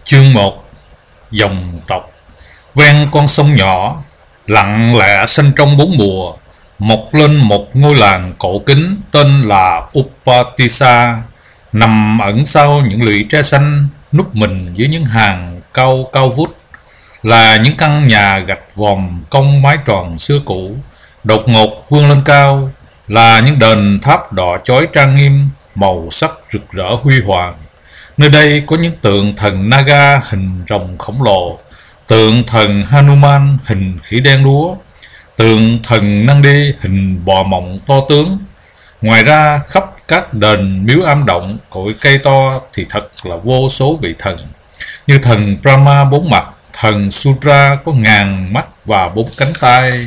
Chương 1. Dòng tộc. Ven con sông nhỏ, lặng lẽ xanh trong bốn mùa, mọc lên một ngôi làng cổ kính tên là Upatissa, nằm ẩn sau những lũy tre xanh, núp mình dưới những hàng cao cao vút, là những căn nhà gạch vòm cong mái tròn xưa cũ, đột ngột vươn lên cao, là những đền tháp đỏ chói trang nghiêm, màu sắc rực rỡ huy hoàng. Nơi đây có những tượng thần Naga hình rồng khổng lồ, tượng thần Hanuman hình khỉ đen đúa, tượng thần Nandi hình bò mộng to tướng. Ngoài ra, khắp các đền miếu am động, cội cây to thì thật là vô số vị thần, như thần Brahma bốn mặt, thần Sudra có ngàn mắt và bốn cánh tay,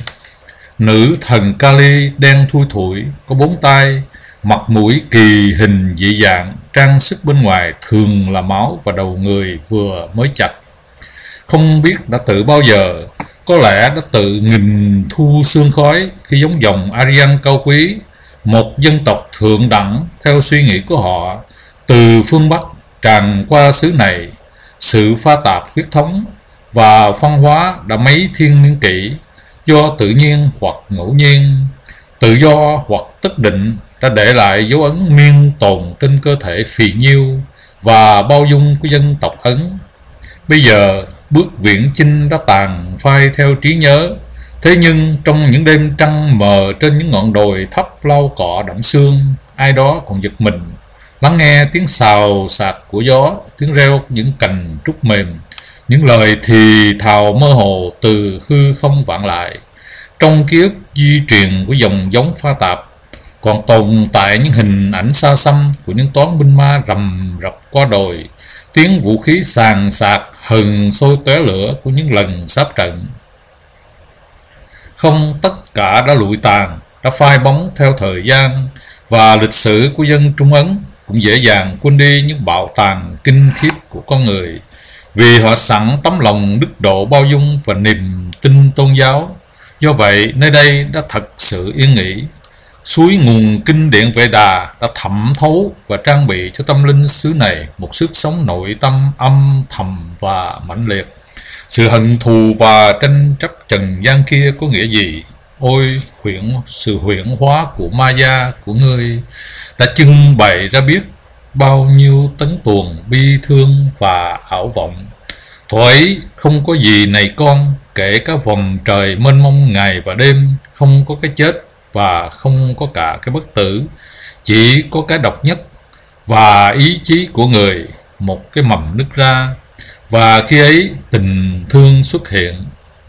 nữ thần Kali đen thui thủi có bốn tay, mặt mũi kỳ hình dị dạng, trang sức bên ngoài thường là máu và đầu người vừa mới chặt. Không biết đã tự bao giờ, có lẽ đã tự nghìn thu sương khói khi giống dòng Aryan cao quý, một dân tộc thượng đẳng theo suy nghĩ của họ, từ phương Bắc tràn qua xứ này. Sự pha tạp huyết thống và văn hóa đã mấy thiên niên kỷ, do tự nhiên hoặc ngẫu nhiên, tự do hoặc tất định, đã để lại dấu ấn miên tồn trên cơ thể phì nhiêu và bao dung của dân tộc Ấn. Bây giờ bước viễn chinh đã tàn phai theo trí nhớ, thế nhưng trong những đêm trăng mờ trên những ngọn đồi thấp lau cọ đẫm sương, ai đó còn giật mình lắng nghe tiếng xào xạc của gió, tiếng reo những cành trúc mềm, những lời thì thào mơ hồ từ hư không vọng lại. Trong ký ức di truyền của dòng giống pha tạp còn tồn tại những hình ảnh xa xăm của những toán binh ma rầm rập qua đồi, tiếng vũ khí sàn sạc hừng sôi tóe lửa của những lần sáp trận. Không tất cả đã lụi tàn, đã phai bóng theo thời gian, và lịch sử của dân Trung Ấn cũng dễ dàng quên đi những bạo tàn kinh khiếp của con người, vì họ sẵn tấm lòng đức độ bao dung và niềm tin tôn giáo. Do vậy nơi đây đã thật sự yên nghỉ. Suối nguồn kinh điển Vệ Đà đã thẩm thấu và trang bị cho tâm linh xứ này một sức sống nội tâm âm thầm và mãnh liệt. Sự hận thù và tranh chấp trần gian kia có nghĩa gì? Ôi, sự huyễn hóa của Maya của ngươi đã trưng bày ra biết bao nhiêu tấn tuồng bi thương và ảo vọng. Thuở ấy không có gì này con, kể cả vòng trời mênh mông ngày và đêm, không có cái chết và không có cả cái bất tử, chỉ có cái độc nhất và ý chí của người, một cái mầm nứt ra, và khi ấy tình thương xuất hiện.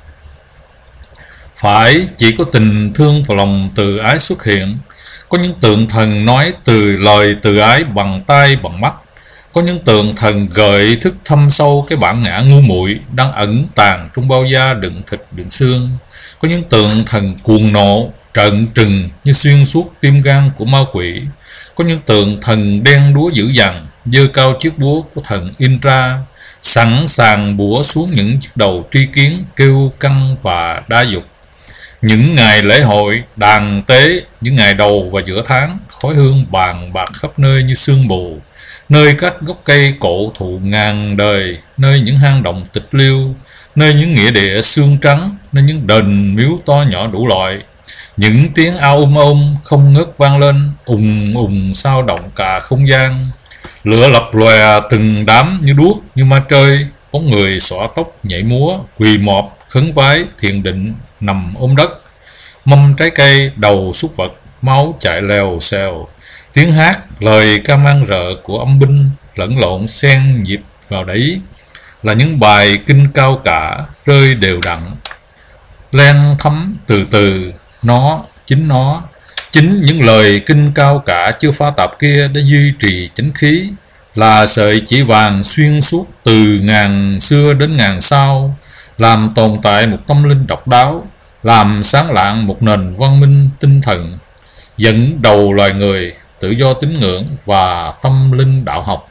Phải chỉ có tình thương và lòng từ ái xuất hiện. Có những tượng thần nói từ lời từ ái bằng tay bằng mắt, có những tượng thần gợi thức thâm sâu cái bản ngã ngu muội đang ẩn tàng trong bao da đựng thịt đựng xương, có những tượng thần cuồng nộ trợn trừng như xuyên suốt tim gan của ma quỷ, có những tượng thần đen đúa dữ dằn giơ cao chiếc búa của thần Indra, sẵn sàng bủa xuống những chiếc đầu tri kiến kêu căng và đa dục. Những ngày lễ hội đàn tế, những ngày đầu và giữa tháng, khói hương bàn bạc khắp nơi như sương mù, nơi các gốc cây cổ thụ ngàn đời, nơi những hang động tịch liêu, nơi những nghĩa địa xương trắng, nơi những đền miếu to nhỏ đủ loại. Những tiếng ao ôm không ngớt vang lên, ùng sao động cả không gian. Lửa lập lòe từng đám như đuốc, như ma trơi, bóng người xõa tóc nhảy múa, quỳ mọp khấn vái thiền định nằm ôm đất. Mâm trái cây, đầu súc vật, máu chạy lèo xèo. Tiếng hát, lời ca mang rợ của âm binh lẫn lộn xen nhịp vào đấy, là những bài kinh cao cả rơi đều đặn, len thấm từ từ. Chính những lời kinh cao cả chưa pha tạp kia đã duy trì chánh khí, là sợi chỉ vàng xuyên suốt từ ngàn xưa đến ngàn sau, làm tồn tại một tâm linh độc đáo, làm sáng lạng một nền văn minh tinh thần, dẫn đầu loài người tự do tín ngưỡng và tâm linh đạo học.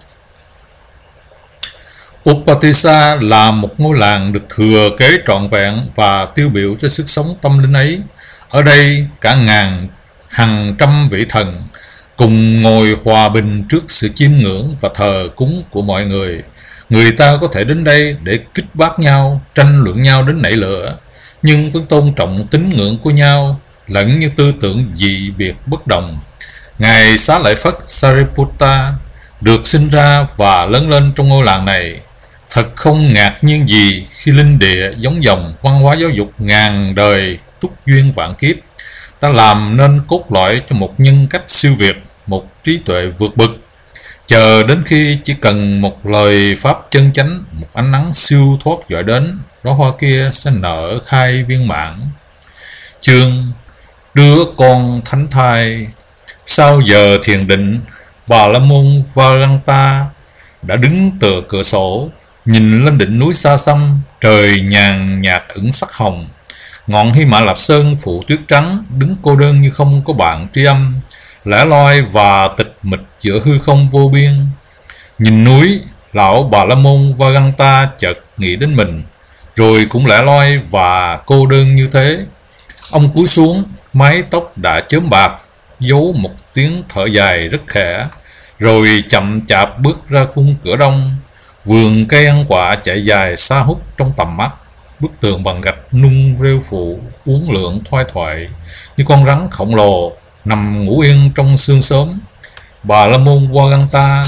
Upatissa là một ngôi làng được thừa kế trọn vẹn và tiêu biểu cho sức sống tâm linh ấy. Ở đây cả hàng trăm vị thần cùng ngồi hòa bình trước sự chiêm ngưỡng và thờ cúng của mọi người. Người ta có thể đến đây để kích bác nhau, tranh luận nhau đến nảy lửa, nhưng vẫn tôn trọng tín ngưỡng của nhau, lẫn như tư tưởng dị biệt bất đồng. Ngài Xá Lợi Phất Sariputta được sinh ra và lớn lên trong ngôi làng này. Thật không ngạc nhiên gì khi linh địa giống dòng văn hóa giáo dục ngàn đời túc duyên vạn kiếp đã làm nên cốt lõi cho một nhân cách siêu việt, một trí tuệ vượt bực. Chờ đến khi chỉ cần một lời pháp chân chánh, một ánh nắng siêu thoát dọi đến, đóa hoa kia sẽ nở khai viên mãn. Chương Đứa con thánh thai. Sau giờ thiền định, Bà La Môn Varanta đã đứng tựa cửa sổ, nhìn lên đỉnh núi xa xăm, trời nhàn nhạt ửng sắc hồng. Ngọn Hy Mã Lạp Sơn phủ tuyết trắng, đứng cô đơn như không có bạn tri âm, lẻ loi và tịch mịch giữa hư không vô biên. Nhìn núi, lão Bà La Môn Varanta chợt nghĩ đến mình, rồi cũng lẻ loi và cô đơn như thế. Ông cúi xuống, mái tóc đã chớm bạc, giấu một tiếng thở dài rất khẽ, rồi chậm chạp bước ra khung cửa đông. Vườn cây ăn quả chạy dài xa hút trong tầm mắt. Bức tường bằng gạch nung rêu phụ uốn lượn thoai thoải như con rắn khổng lồ nằm ngủ yên trong sương sớm. Bà La Môn Varanta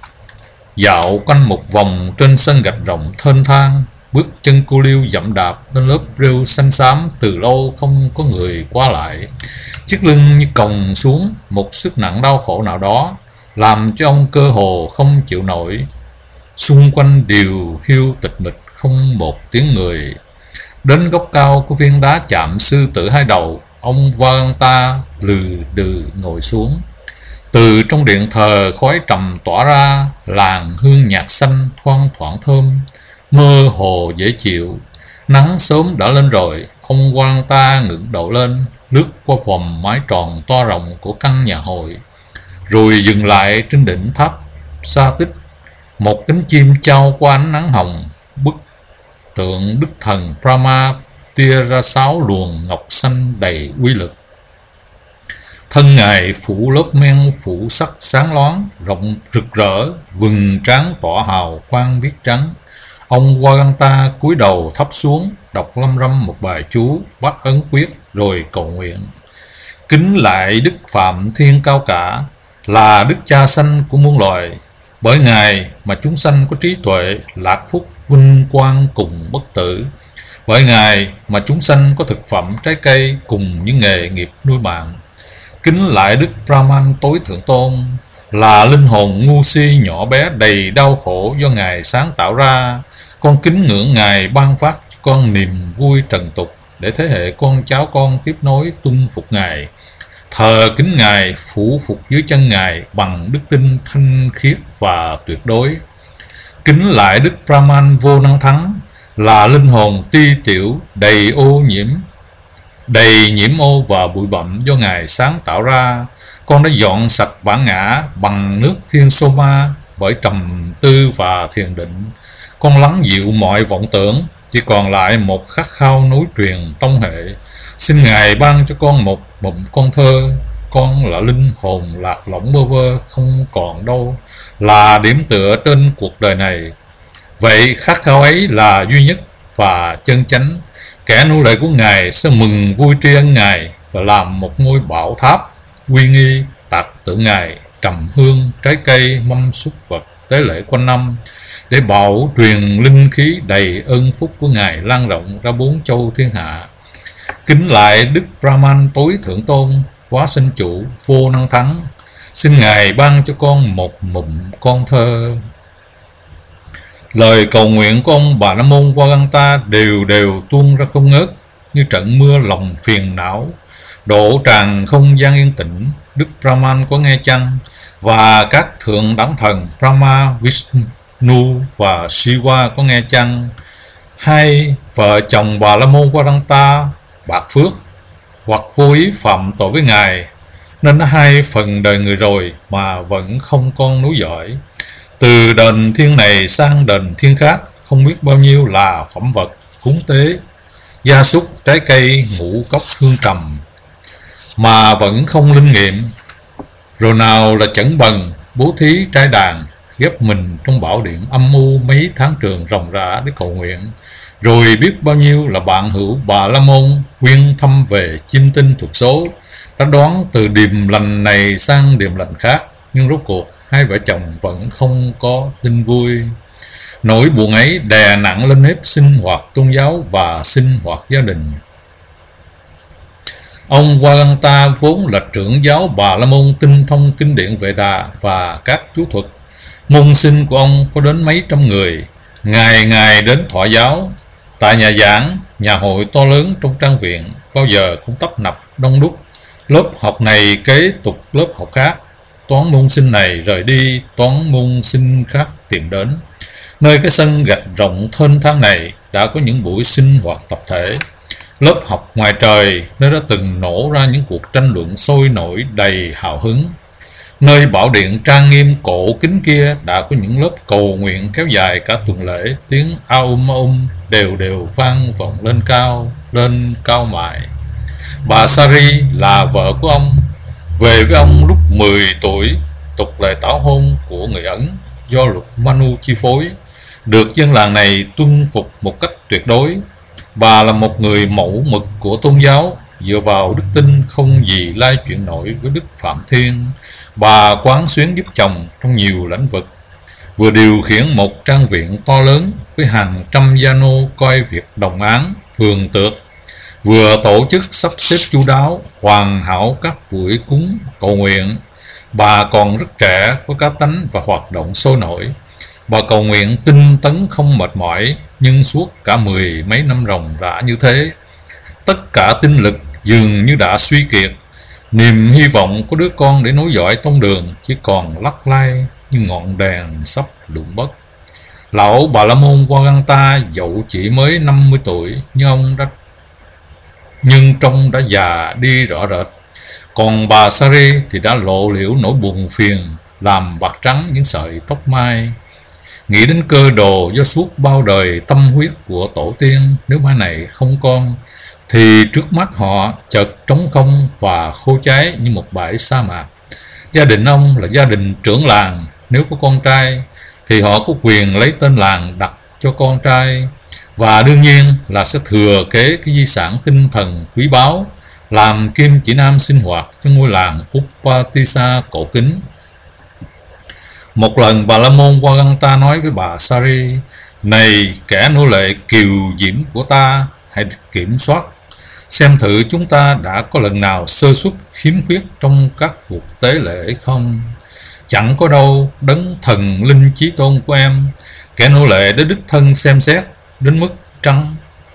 dạo quanh một vòng trên sân gạch rộng thênh thang, bước chân cô liêu dậm đạp lên lớp rêu xanh xám từ lâu không có người qua lại. Chiếc lưng như còng xuống, một sức nặng đau khổ nào đó làm cho ông cơ hồ không chịu nổi. Xung quanh điều hiu tịch mịch, không một tiếng người. Đến góc cao của viên đá chạm sư tử hai đầu, ông Varanta lừ đừ ngồi xuống. Từ trong điện thờ khói trầm tỏa ra, làn hương nhạt xanh thoang thoảng thơm, mơ hồ dễ chịu. Nắng sớm đã lên rồi. Ông Varanta ngẩng đầu lên, lướt qua vòng mái tròn to rộng của căn nhà hội, rồi dừng lại trên đỉnh tháp Sa Tích. Một cánh chim trao qua ánh nắng hồng, bức tượng đức thần Brahma tia ra 6 luồng ngọc xanh đầy uy lực. Thân ngài phủ lớp men phủ sắc sáng loáng, rộng rực rỡ, vầng trán tỏa hào quang biếc trắng. Ông Varanta cúi đầu thấp xuống, đọc lăm răm một bài chú, bắt ấn quyết rồi cầu nguyện. Kính lại Đức Phạm Thiên cao cả, là Đức Cha Sanh của muôn loài. Bởi Ngài mà chúng sanh có trí tuệ, lạc phúc, vinh quang cùng bất tử. Bởi Ngài mà chúng sanh có thực phẩm, trái cây cùng những nghề nghiệp nuôi mạng. Kính lại Đức Brahman tối thượng tôn, là linh hồn ngu si nhỏ bé đầy đau khổ do Ngài sáng tạo ra. Con kính ngưỡng Ngài ban phát cho con niềm vui trần tục, để thế hệ con cháu con tiếp nối tuân phục Ngài. Thờ kính Ngài, phủ phục dưới chân Ngài bằng đức tin thanh khiết và tuyệt đối. Kính lại Đức Brahman vô năng thắng, là linh hồn ti tiểu đầy nhiễm ô và bụi bặm do Ngài sáng tạo ra. Con đã dọn sạch bản ngã bằng nước thiên soma. Bởi trầm tư và thiền định, con lắng dịu mọi vọng tưởng, chỉ còn lại một khát khao nối truyền tông hệ. Xin Ngài ban cho con một mụn con thơ. Con là linh hồn lạc lõng bơ vơ không còn đâu, là điểm tựa trên cuộc đời này. Vậy khát khao ấy là duy nhất và chân chánh. Kẻ nô lệ của Ngài sẽ mừng vui tri ân Ngài và làm một ngôi bảo tháp uy nghi tạc tượng Ngài, trầm hương, trái cây, mâm súc vật tế lễ quanh năm, để bảo truyền linh khí đầy ơn phúc của Ngài lan rộng ra 4 châu thiên hạ. Kính lại Đức Brahman tối thượng tôn, hóa sinh chủ vô năng thắng. Xin Ngài ban cho con một mụn con thơ. Lời cầu nguyện của ông Bà La Môn Varanta đều đều tuôn ra không ngớt, như trận mưa lòng phiền não, đổ tràn không gian yên tĩnh. Đức Brahman có nghe chăng? Và các thượng đẳng thần Brahma, Vishnu và Shiva có nghe chăng? Hai vợ chồng Bà La Môn Varanta bạc phước hoặc vô ý phạm tội với Ngài, nên đã 2 phần đời người rồi mà vẫn không con nối dõi. Từ đền thiên này sang đền thiên khác, không biết bao nhiêu là phẩm vật cúng tế, gia súc, trái cây, ngũ cốc hương trầm, mà vẫn không linh nghiệm. Rồi nào là chẩn bần, bố thí trái đàn, ghép mình trong bảo điện âm u mấy tháng trường ròng rã để cầu nguyện. Rồi biết bao nhiêu là bạn hữu Bà La Môn quyên thăm về chiêm tinh thuật số, đã đoán từ điềm lành này sang điềm lành khác, nhưng rốt cuộc hai vợ chồng vẫn không có tin vui. Nỗi buồn ấy đè nặng lên nếp sinh hoạt tôn giáo và sinh hoạt gia đình. Ông Waganta vốn là trưởng giáo Bà La Môn tinh thông kinh điển Vệ Đà và các chú thuật. Môn sinh của ông có đến mấy trăm người, ngày ngày đến thọ giáo. Tại nhà giảng, nhà hội to lớn trong trang viện, bao giờ cũng tấp nập đông đúc. Lớp học này kế tục lớp học khác, toán môn sinh này rời đi, toán môn sinh khác tìm đến. Nơi cái sân gạch rộng thênh thang này đã có những buổi sinh hoạt tập thể. Lớp học ngoài trời, nơi đã từng nổ ra những cuộc tranh luận sôi nổi đầy hào hứng. Nơi bảo điện trang nghiêm cổ kính kia đã có những lớp cầu nguyện kéo dài cả tuần lễ, tiếng aum đều đều vang vọng lên cao mại. Bà Sari là vợ của ông, về với ông lúc 10 tuổi, tục lệ tảo hôn của người Ấn do luật Manu chi phối, được dân làng này tuân phục một cách tuyệt đối. Bà là một người mẫu mực của tôn giáo, dựa vào đức tin không gì lai chuyện nổi với Đức Phạm Thiên. Bà quán xuyến giúp chồng trong nhiều lĩnh vực, vừa điều khiển một trang viện to lớn với hàng trăm gia nô coi việc đồng án, vườn tược, vừa tổ chức sắp xếp chu đáo, hoàn hảo các buổi cúng cầu nguyện. Bà còn rất trẻ, có cá tánh và hoạt động sôi nổi. Bà cầu nguyện tinh tấn không mệt mỏi, nhưng suốt cả 10 mấy năm ròng rã như thế, tất cả tinh lực dường như đã suy kiệt. Niềm hy vọng có đứa con để nối dõi tông đường chỉ còn lắc lay như ngọn đèn sắp đụng bất. Lão Bà La Môn Waganta dẫu chỉ mới 50 tuổi, nhưng trông đã già đi rõ rệt. Còn bà Sari thì đã lộ liễu nỗi buồn phiền, làm bạc trắng những sợi tóc mai. Nghĩ đến cơ đồ do suốt bao đời tâm huyết của tổ tiên, nếu mai này không con, thì trước mắt họ chợt trống không và khô cháy như một bãi sa mạc. Gia đình ông là gia đình trưởng làng, nếu có con trai thì họ có quyền lấy tên làng đặt cho con trai, và đương nhiên là sẽ thừa kế cái di sản tinh thần quý báu, làm kim chỉ nam sinh hoạt cho ngôi làng Upatissa cổ kính. Một lần Bà La Môn Waganta nói với bà Sari: "Này kẻ nô lệ kiều diễm của ta, hãy kiểm soát xem thử chúng ta đã có lần nào sơ suất khiếm khuyết trong các cuộc tế lễ không? Chẳng có đâu, đấng thần linh chí tôn của em, kẻ nô lệ đã đích thân xem xét đến mức trắng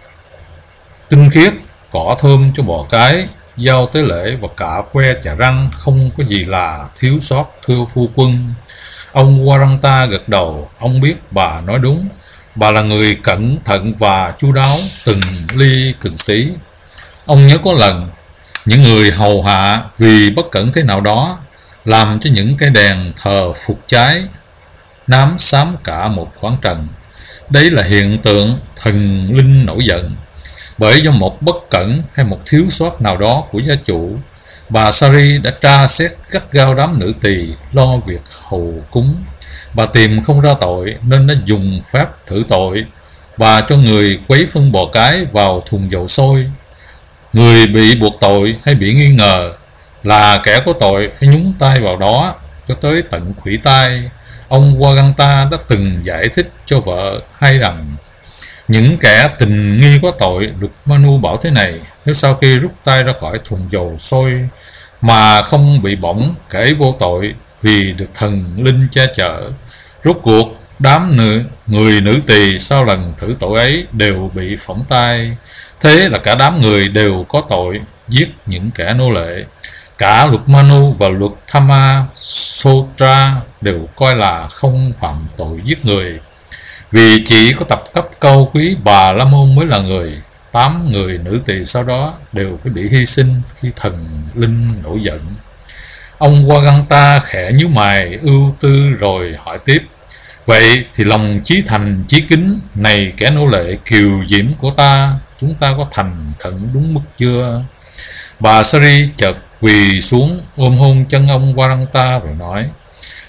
tinh khiết, cỏ thơm cho bò cái, dao tế lễ và cả que chà răng không có gì là thiếu sót, thưa phu quân." Ông Waranta gật đầu, ông biết bà nói đúng. Bà là người cẩn thận và chu đáo từng ly từng tí. Ông nhớ có lần, những người hầu hạ vì bất cẩn thế nào đó làm cho những cây đèn thờ phục cháy, nám xám cả một khoảng trần. Đấy là hiện tượng thần linh nổi giận. Bởi do một bất cẩn hay một thiếu sót nào đó của gia chủ, bà Sari đã tra xét gắt gao đám nữ tỳ lo việc hầu cúng. Bà tìm không ra tội nên đã dùng phép thử tội. Bà cho người quấy phân bò cái vào thùng dầu sôi. Người bị buộc tội hay bị nghi ngờ là kẻ có tội phải nhúng tay vào đó cho tới tận khuỷu tay. Ông Waganta đã từng giải thích cho vợ hay rằng những kẻ tình nghi có tội, luật Manu bảo thế này: nếu sau khi rút tay ra khỏi thùng dầu sôi mà không bị bỏng, kẻ vô tội vì được thần linh che chở. Rốt cuộc đám người nữ tỳ sau lần thử tội ấy đều bị phỏng tay. Thế là cả đám người đều có tội giết những kẻ nô lệ. Cả luật Manu và luật Dhamma Sutra đều coi là không phạm tội giết người, vì chỉ có tập cấp cao quý Bà La Môn mới là người. 8 người nữ tỳ sau đó đều phải bị hy sinh khi thần linh nổi giận. Ông Waganta khẽ nhíu mày ưu tư rồi hỏi tiếp: "Vậy thì lòng chí thành chí kính này kẻ nô lệ kiều diễm của ta, chúng ta có thành khẩn đúng mức chưa?" Bà Sari chợt quỳ xuống ôm hôn chân ông Waranta rồi nói: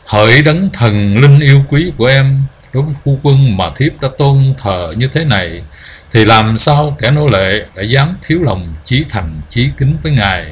Hỡi đấng thần linh yêu quý của em, đối với phu quân mà thiếp đã tôn thờ như thế này, thì làm sao kẻ nô lệ đã dám thiếu lòng chí thành chí kính với ngài?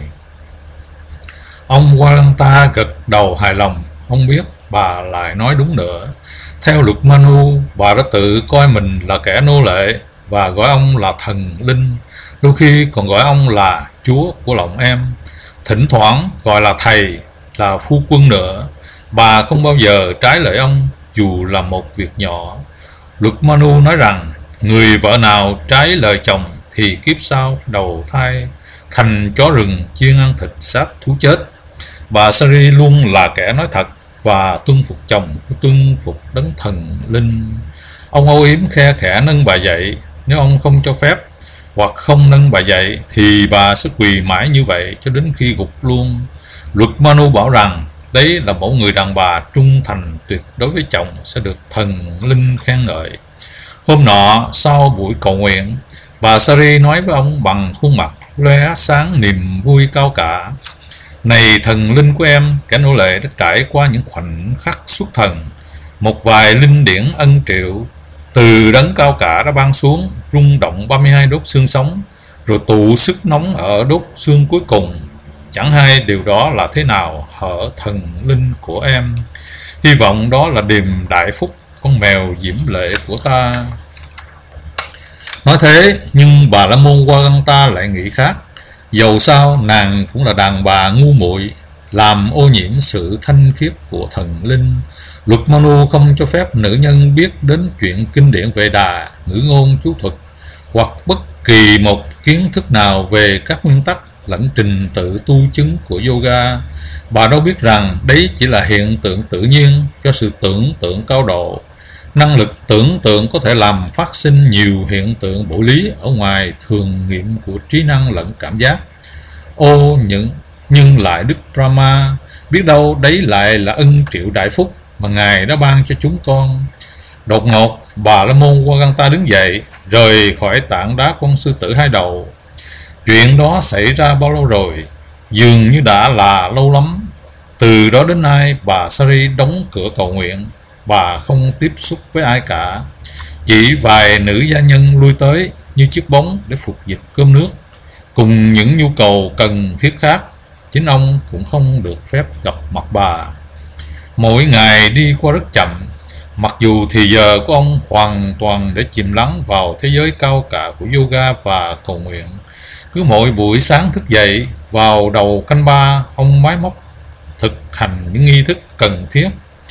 Ông Waranta gật đầu hài lòng. Ông biết bà lại nói đúng nữa. Theo luật Manu, bà đã tự coi mình là kẻ nô lệ và gọi ông là thần linh, đôi khi còn gọi ông là chúa của lòng em, thỉnh thoảng gọi là thầy, là phu quân nữa. Bà không bao giờ trái lời ông dù là một việc nhỏ. Luật Manu nói rằng người vợ nào trái lời chồng thì kiếp sau đầu thai thành chó rừng chuyên ăn thịt xác thú chết. Bà Sari luôn là kẻ nói thật và tuân phục chồng, tuân phục đấng thần linh. Ông âu yếm khe khẽ nâng bà dậy. Nếu ông không cho phép hoặc không nâng bà dậy thì bà sẽ quỳ mãi như vậy cho đến khi gục luôn. Luật Manu bảo rằng đấy là mẫu người đàn bà trung thành tuyệt đối với chồng sẽ được thần linh khen ngợi. Hôm nọ sau buổi cầu nguyện, bà Sari nói với ông bằng khuôn mặt lóe sáng niềm vui cao cả: này thần linh của em, kẻ nô lệ đã trải qua những khoảnh khắc xuất thần. Một vài linh điển ân triệu từ đấng cao cả đã ban xuống, rung động 32 đốt xương sống, rồi tụ sức nóng ở đốt xương cuối cùng. Chẳng hay điều đó là thế nào hở thần linh của em. Hy vọng đó là điềm đại phúc con mèo diễm lệ của ta. Nói thế, nhưng bà La Môn Waranta lại nghĩ khác. Dầu sao nàng cũng là đàn bà ngu muội, làm ô nhiễm sự thanh khiết của thần linh. Luật Manu không cho phép nữ nhân biết đến chuyện kinh điển Vệ Đà, ngữ ngôn chú thuật hoặc bất kỳ một kiến thức nào về các nguyên tắc lẫn trình tự tu chứng của yoga. Bà đâu biết rằng đấy chỉ là hiện tượng tự nhiên cho sự tưởng tượng cao độ. Năng lực tưởng tượng có thể làm phát sinh nhiều hiện tượng bổ lý ở ngoài thường nghiệm của trí năng lẫn cảm giác. Ô nhưng lại Đức Brahma, biết đâu đấy lại là ân triệu đại phúc mà Ngài đã ban cho chúng con. Đột ngột, bà La Môn Waranta đứng dậy, rời khỏi tảng đá con sư tử hai đầu. Chuyện đó xảy ra bao lâu rồi? Dường như đã là lâu lắm. Từ đó đến nay, bà Sari đóng cửa cầu nguyện. Bà không tiếp xúc với ai cả. Chỉ vài nữ gia nhân lui tới như chiếc bóng để phục dịch cơm nước, cùng những nhu cầu cần thiết khác. Chính ông cũng không được phép gặp mặt bà. Mỗi ngày đi qua rất chậm, mặc dù thì giờ của ông hoàn toàn để chìm lắng vào thế giới cao cả của yoga và cầu nguyện. Cứ mỗi buổi sáng thức dậy, vào đầu canh ba, ông máy móc thực hành những nghi thức cần thiết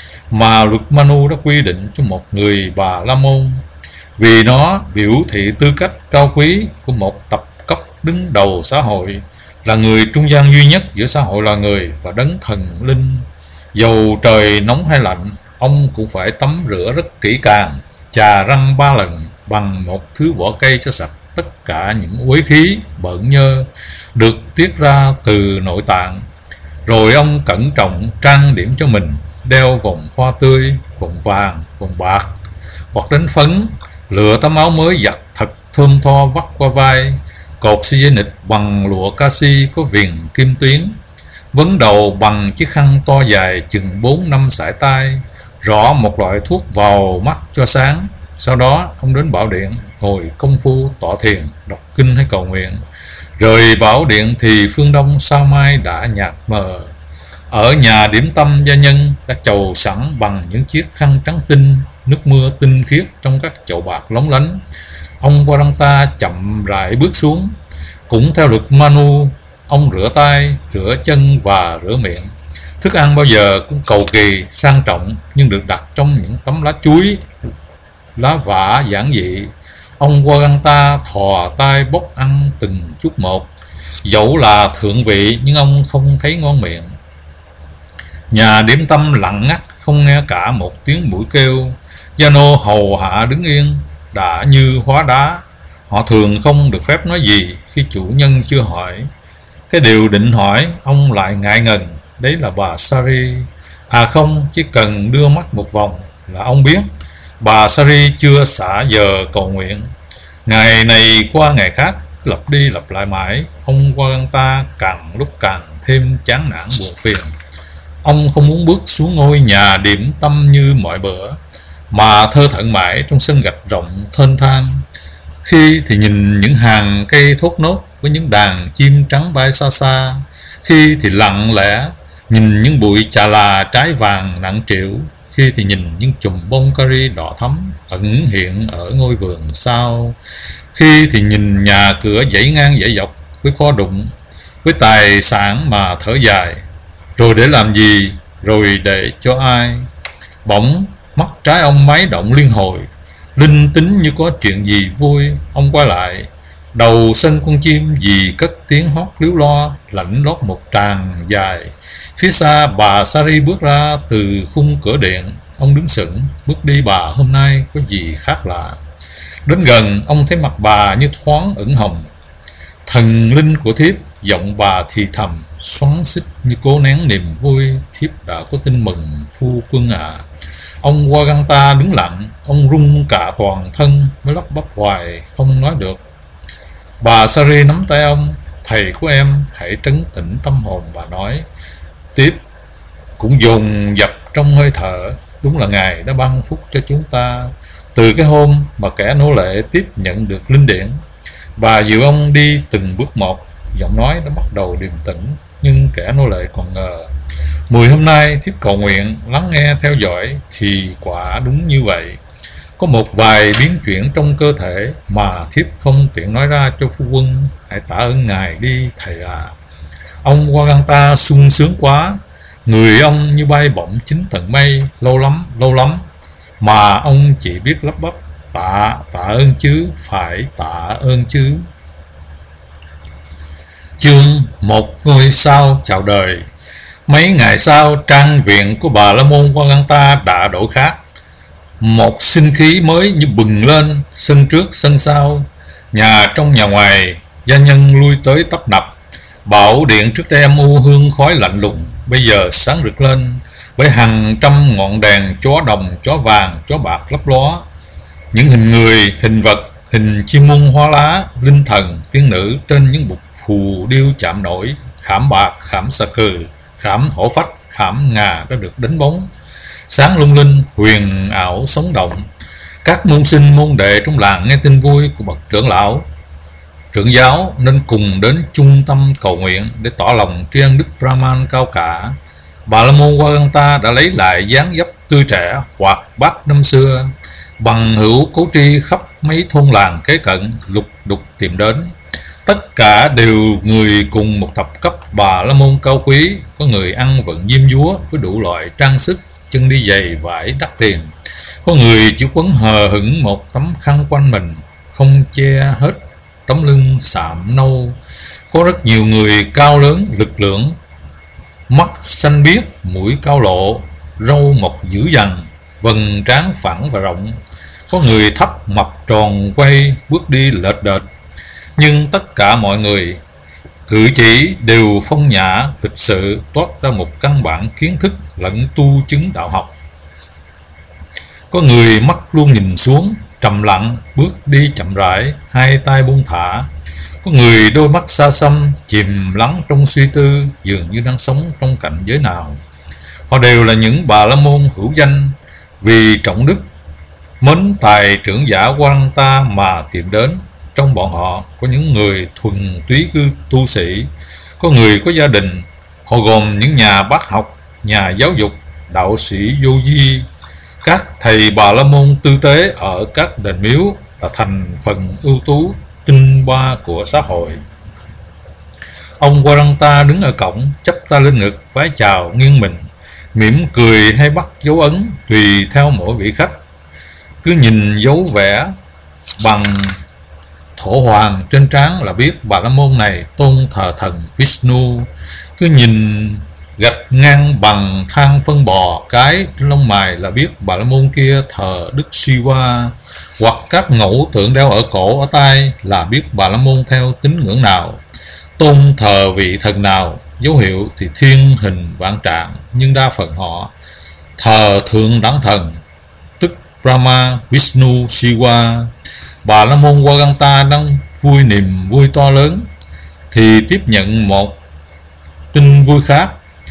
mà luật Manu đã quy định cho một người bà La Môn, vì nó biểu thị tư cách cao quý của một tập cấp đứng đầu xã hội, là người trung gian duy nhất giữa xã hội loài người và đấng thần linh. Dầu trời nóng hay lạnh, ông cũng phải tắm rửa rất kỹ càng, chà răng 3 lần bằng một thứ vỏ cây cho sạch tất cả những uế khí bợn nhơ được tiết ra từ nội tạng. Rồi ông cẩn trọng trang điểm cho mình, đeo vòng hoa tươi, vòng vàng, vòng bạc hoặc đánh phấn, lựa tấm áo mới giặt thật thơm tho vắt qua vai, cột xi dây nịt bằng lụa canxi có viền kim tuyến, vấn đầu bằng chiếc khăn to dài chừng 4-5 sải tay, rõ một loại thuốc vào mắt cho sáng. Sau đó ông đến bảo điện ngồi công phu tọa thiền, đọc kinh hay cầu nguyện. Rời bảo điện thì phương đông sao mai đã nhạt mờ. Ở nhà điểm tâm, gia nhân đã chầu sẵn bằng những chiếc khăn trắng tinh, nước mưa tinh khiết trong các chậu bạc lóng lánh. Ông Waranta chậm rãi bước xuống. Cũng theo luật Manu, ông rửa tay, rửa chân và rửa miệng. Thức ăn bao giờ cũng cầu kỳ, sang trọng, nhưng được đặt trong những tấm lá chuối, lá vả giản dị. Ông Waranta thò tay bốc ăn từng chút một. Dẫu là thượng vị nhưng ông không thấy ngon miệng. Nhà điểm tâm lặng ngắt, không nghe cả một tiếng mũi kêu. Gia nô hầu hạ đứng yên, đã như hóa đá. Họ thường không được phép nói gì khi chủ nhân chưa hỏi. Cái điều định hỏi, ông lại ngại ngần. Đấy là bà Sari. À không, chỉ cần đưa mắt một vòng là ông biết bà Sari chưa xả giờ cầu nguyện. Ngày này qua ngày khác, lặp đi lặp lại mãi. Ông Waranta càng lúc càng thêm chán nản buồn phiền. Ông không muốn bước xuống ngôi nhà điểm tâm như mọi bữa, mà thơ thẩn mãi trong sân gạch rộng thênh thang. Khi thì nhìn những hàng cây thốt nốt với những đàn chim trắng bay xa xa, khi thì lặng lẽ nhìn những bụi chà là trái vàng nặng trĩu, khi thì nhìn những chùm bông cari đỏ thắm ẩn hiện ở ngôi vườn sau, khi thì nhìn nhà cửa dãy ngang dãy dọc với kho đụng, với tài sản mà thở dài. Rồi để làm gì, rồi để cho ai? Bỗng mắt trái ông máy động liên hồi, linh tính như có chuyện gì vui. Ông quay lại, đầu sân con chim gì cất tiếng hót líu lo, lạnh lót một tràng dài. Phía xa bà Sari bước ra từ khung cửa điện. Ông đứng sững, bước đi bà hôm nay có gì khác lạ. Đến gần, ông thấy mặt bà như thoáng ửng hồng. Thần linh của thiếp, giọng bà thì thầm, xoắn xít như cố nén niềm vui. Thiếp đã có tin mừng phu quân ạ. Ông Waganta đứng lặng, ông run cả toàn thân, mới lắp bắp hoài không nói được. Bà Sari nắm tay ông. Thầy của em hãy trấn tĩnh tâm hồn và nói. Tiếp cũng dồn dập trong hơi thở. Đúng là Ngài đã ban phúc cho chúng ta. Từ cái hôm mà kẻ nô lệ tiếp nhận được linh điển, bà dìu ông đi từng bước một. Giọng nói đã bắt đầu điềm tĩnh, nhưng kẻ nô lệ còn ngờ. 10 hôm nay thiếp cầu nguyện, lắng nghe, theo dõi, thì quả đúng như vậy. Có một vài biến chuyển trong cơ thể mà thiếp không tiện nói ra cho phu quân. Hãy tạ ơn Ngài đi thầy ạ. Ông Waganta sung sướng quá. Người ông như bay bổng 9 tầng mây. Lâu lắm mà ông chỉ biết lắp bắp. Tạ ơn chứ, phải tạ ơn chứ. Chương Một ngôi sao chào đời. Mấy ngày sau, trang viện của Bà La Môn Waganta đã đổi khác. Một sinh khí mới như bừng lên, sân trước sân sau, nhà trong nhà ngoài, gia nhân lui tới tấp nập. Bảo điện trước đây âm u hương khói lạnh lùng, bây giờ sáng rực lên bởi hàng trăm ngọn đèn chó đồng, chó vàng, chó bạc lấp ló. Những hình người, hình vật, hình chim muông hoa lá, linh thần, tiên nữ trên những bục phù điêu chạm nổi, khảm bạc, khảm xà cừ, khảm hổ phách, khảm ngà đã được đánh bóng, sáng lung linh, huyền ảo sống động. Các môn sinh môn đệ trong làng nghe tin vui của bậc trưởng lão, trưởng giáo nên cùng đến trung tâm cầu nguyện để tỏ lòng tri ân Đức Brahman cao cả. Bà La Môn Waganta đã lấy lại dáng dấp tươi trẻ hoạt bát năm xưa. Bằng hữu cố tri khắp mấy thôn làng kế cận lục đục tìm đến. Tất cả đều người cùng một thập cấp Bà La Môn cao quý. Có người ăn vận diêm dúa với đủ loại trang sức, chân đi giày vải đắt tiền. Có người chỉ quấn hờ hững một tấm khăn quanh mình, không che hết tấm lưng sạm nâu. Có rất nhiều người cao lớn, lực lưỡng, mắt xanh biếc, mũi cao lộ, râu mọc dữ dằn, vầng trán phẳng và rộng. Có người thấp mập tròn quay, bước đi lệch đệch. Nhưng tất cả mọi người cử chỉ đều phong nhã, lịch sự, toát ra một căn bản kiến thức lẫn tu chứng đạo học. Có người mắt luôn nhìn xuống, trầm lặng, bước đi chậm rãi, hai tay buông thả. Có người đôi mắt xa xăm, chìm lắng trong suy tư, dường như đang sống trong cảnh giới nào. Họ đều là những Bà La Môn hữu danh, vì trọng đức, mến tài trưởng giả Waganta mà tìm đến. Trong bọn họ có những người thuần túy cư tu sĩ, có người có gia đình. Họ gồm những nhà bác học, nhà giáo dục, đạo sĩ vô vi. Các thầy Bà La Môn tư tế ở các đền miếu là thành phần ưu tú, tinh hoa của xã hội. Ông Waganta đứng ở cổng, chắp tay lên ngực, vái chào nghiêng mình, mỉm cười hay bắt dấu ấn tùy theo mỗi vị khách. Cứ nhìn dấu vẽ bằng thổ hoàng trên trán là biết Bà La Môn này tôn thờ thần Vishnu. Cứ nhìn gạch ngang bằng than phân bò cái trên lông mày là biết Bà La Môn kia thờ Đức Shiva. Hoặc các ngẫu tượng đeo ở cổ, ở tay là biết Bà La Môn theo tín ngưỡng nào, tôn thờ vị thần nào. Dấu hiệu thì thiên hình vạn trạng, nhưng đa phần họ thờ thượng đẳng thần, tức Brahma, Vishnu, Shiva. Bà La Môn Waganta đang vui niềm vui to lớn thì tiếp nhận một tin vui khác.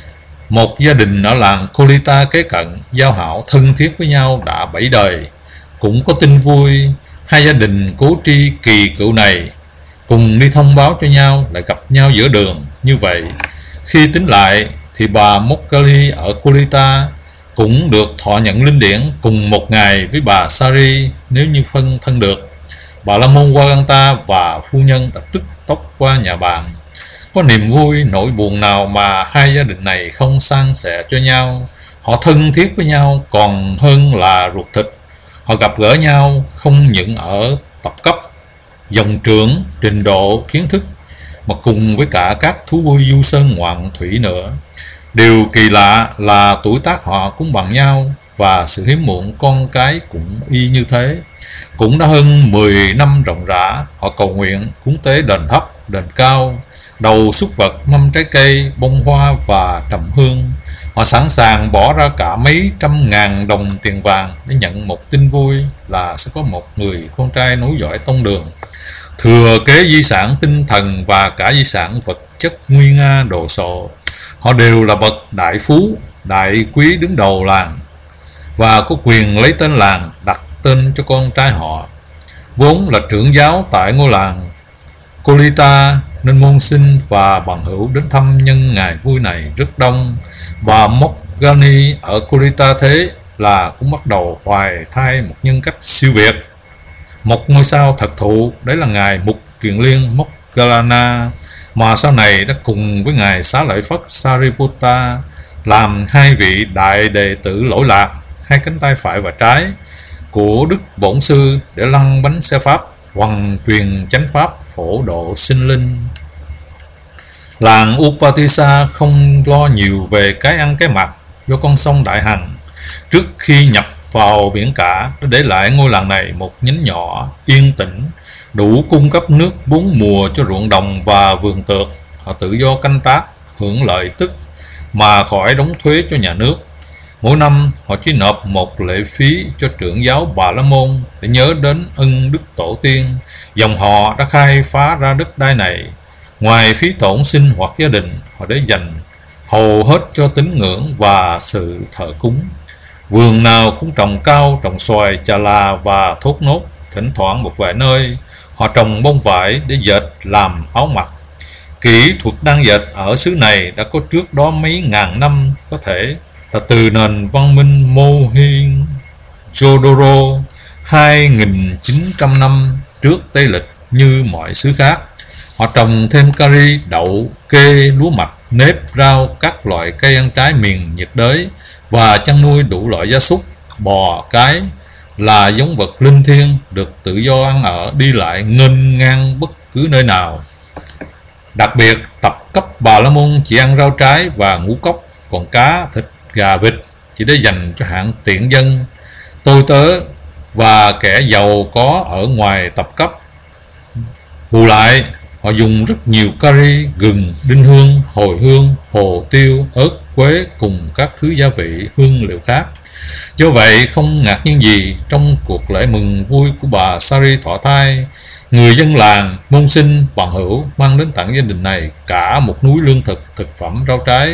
Một gia đình ở làng Kolita kế cận giao hảo thân thiết với nhau đã 7 đời. Cũng có tin vui, hai gia đình cố tri kỳ cựu này cùng đi thông báo cho nhau lại gặp nhau giữa đường. Như vậy, khi tính lại thì bà Mokgali ở Kolita cũng được thọ nhận linh điển cùng một ngày với bà Sari nếu như phân thân được. Bà La Môn Waganta và phu nhân đã tức tốc qua nhà bạn. Có niềm vui, nỗi buồn nào mà hai gia đình này không san sẻ cho nhau. Họ thân thiết với nhau còn hơn là ruột thịt. Họ gặp gỡ nhau không những ở tập cấp, dòng trưởng, trình độ, kiến thức, mà cùng với cả các thú vui du sơn ngoạn thủy nữa. Điều kỳ lạ là tuổi tác họ cũng bằng nhau, và sự hiếm muộn con cái cũng y như thế. Cũng đã hơn 10 năm ròng rã, họ cầu nguyện, cúng tế đền thấp, đền cao, đầu súc vật, mâm trái cây, bông hoa và trầm hương. Họ sẵn sàng bỏ ra cả mấy trăm ngàn đồng tiền vàng để nhận một tin vui là sẽ có một người con trai nối dõi tông đường, thừa kế di sản tinh thần và cả di sản vật chất nguy nga đồ sộ. Họ đều là bậc đại phú, đại quý đứng đầu làng và có quyền lấy tên làng đặt tên cho con trai họ. Vốn là trưởng giáo tại ngôi làng Kolita nên môn sinh và bằng hữu đến thăm nhân ngày vui này rất đông. Bà Mokgali ở Kolita thế là cũng bắt đầu hoài thai một nhân cách siêu việt, một ngôi sao thật thụ. Đấy là ngài Mục Kiền Liên Moggallana, mà sau này đã cùng với ngài Xá Lợi Phất Sariputta làm hai vị đại đệ tử lỗi lạc, hai cánh tay phải và trái của Đức Bổn Sư để lăn bánh xe pháp, hoằng truyền chánh pháp, phổ độ sinh linh. Làng Upatissa không lo nhiều về cái ăn cái mặc do con sông Đại Hằng. Trước khi nhập vào biển cả, đã để lại ngôi làng này một nhánh nhỏ yên tĩnh, đủ cung cấp nước 4 mùa cho ruộng đồng và vườn tược. Họ tự do canh tác, hưởng lợi tức mà khỏi đóng thuế cho nhà nước. Mỗi năm họ chỉ nộp một lệ phí cho trưởng giáo Bà La Môn để nhớ đến ân đức tổ tiên dòng họ đã khai phá ra đất đai này. Ngoài phí tổn sinh hoạt gia đình, họ để dành hầu hết cho tín ngưỡng và sự thờ cúng. Vườn nào cũng trồng cao, trồng xoài, chà là và thốt nốt. Thỉnh thoảng một vài nơi họ trồng bông vải để dệt làm áo mặc. Kỹ thuật đan dệt ở xứ này đã có trước đó mấy ngàn năm, có thể là từ nền văn minh Mohenjo-daro 2.900 năm trước Tây lịch như mọi xứ khác. Họ trồng thêm cari, đậu, kê, lúa mạch, nếp, rau, các loại cây ăn trái miền nhiệt đới và chăn nuôi đủ loại gia súc, bò, cái là giống vật linh thiêng được tự do ăn ở, đi lại nghênh ngang bất cứ nơi nào. Đặc biệt, tập cấp Bà La Môn chỉ ăn rau trái và ngũ cốc, còn cá, thịt, gà, vịt chỉ để dành cho hạng tiện dân, tôi tớ và kẻ giàu có ở ngoài tập cấp. Bù lại, họ dùng rất nhiều cari, gừng, đinh hương, hồi hương, hồ tiêu, ớt, quế cùng các thứ gia vị, hương liệu khác. Do vậy, không ngạc nhiên gì trong cuộc lễ mừng vui của bà Sari thọ thai, người dân làng, môn sinh, bằng hữu mang đến tặng gia đình này cả một núi lương thực, thực phẩm, rau trái,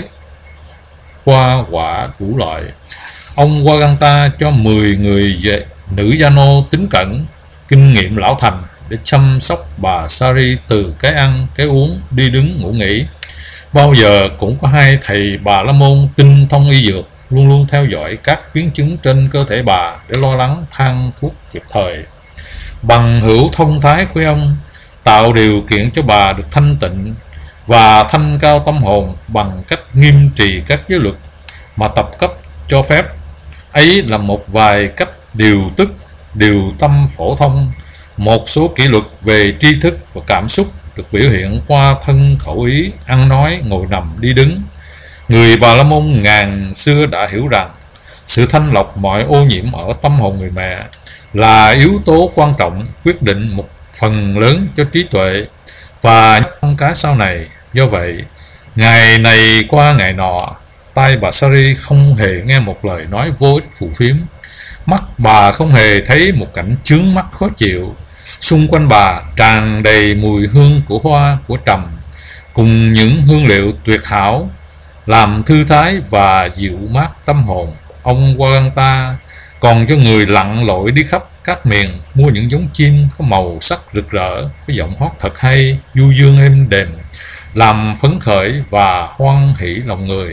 hoa quả đủ loại. Ông Waganta cho 10 người nữ gia nô tín cẩn, kinh nghiệm lão thành để chăm sóc bà Sari từ cái ăn, cái uống, đi đứng, ngủ nghỉ. Bao giờ cũng có hai thầy Bà La Môn tinh thông y dược, luôn luôn theo dõi các biến chứng trên cơ thể bà để lo lắng thang thuốc kịp thời. Bằng hữu thông thái của ông tạo điều kiện cho bà được thanh tịnh và thanh cao tâm hồn bằng cách nghiêm trì các giới luật mà tập cấp cho phép. Ấy là một vài cách điều tức, điều tâm phổ thông. Một số kỷ luật về tri thức và cảm xúc được biểu hiện qua thân khẩu ý, ăn nói, ngồi nằm, đi đứng. Người Bà La Môn ngàn xưa đã hiểu rằng sự thanh lọc mọi ô nhiễm ở tâm hồn người mẹ là yếu tố quan trọng quyết định một phần lớn cho trí tuệ và con cái sau này. Do vậy, ngày này qua ngày nọ, tai bà Sari không hề nghe một lời nói vô ích phù phiếm. Mắt bà không hề thấy một cảnh chướng mắt khó chịu. Xung quanh bà tràn đầy mùi hương của hoa, của trầm, cùng những hương liệu tuyệt hảo làm thư thái và dịu mát tâm hồn. Ông Waganta còn cho người lặn lội đi khắp các miền, mua những giống chim có màu sắc rực rỡ, có giọng hót thật hay, du dương êm đềm, làm phấn khởi và hoan hỷ lòng người.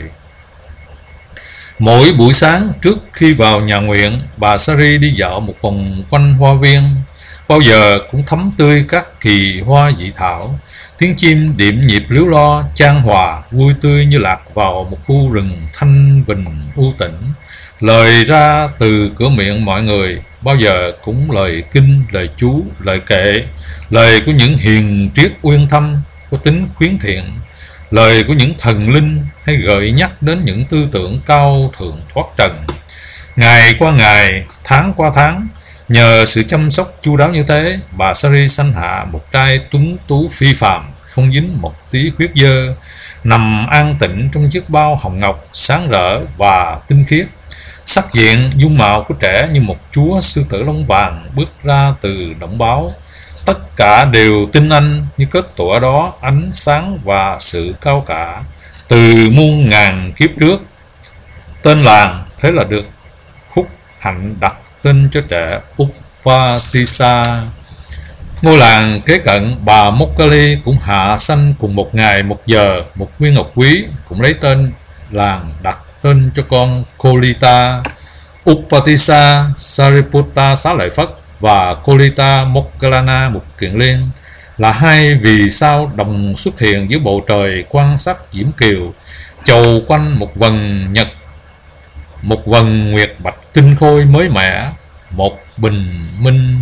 Mỗi buổi sáng trước khi vào nhà nguyện, bà Sari đi dạo một vòng quanh hoa viên, bao giờ cũng thắm tươi các kỳ hoa dị thảo. Tiếng chim điệm nhịp líu lo, chan hòa, vui tươi như lạc vào một khu rừng thanh bình u tĩnh. Lời ra từ cửa miệng mọi người bao giờ cũng lời kinh, lời chú, lời kệ, lời của những hiền triết uyên thâm có tính khuyến thiện, lời của những thần linh hay gợi nhắc đến những tư tưởng cao thượng thoát trần. Ngày qua ngày, tháng qua tháng, nhờ sự chăm sóc chu đáo như thế, bà Sari sanh hạ một trai tuấn tú phi phàm, không dính một tí huyết dơ, nằm an tịnh trong chiếc bao hồng ngọc sáng rỡ và tinh khiết. Sắc diện dung mạo của trẻ như một chúa sư tử lông vàng bước ra từ động báo. Tất cả đều tin anh như kết tủa đó ánh sáng và sự cao cả từ muôn ngàn kiếp trước. Tên làng thế là được Khúc Hạnh đặt tên cho trẻ Upatissa. Ngôi làng kế cận, bà Mokali cũng hạ sanh cùng một ngày một giờ một viên ngọc quý, cũng lấy tên làng đặt tên cho con Kolita. Upatissa Sariputta Xá Lợi Phất và Kolita Moggallana Mục Kiền Liên là hai vì sao đồng xuất hiện dưới bầu trời quan sát diễm kiều, chầu quanh một vầng nhật, một vầng nguyệt bạch tinh khôi mới mẻ, một bình minh.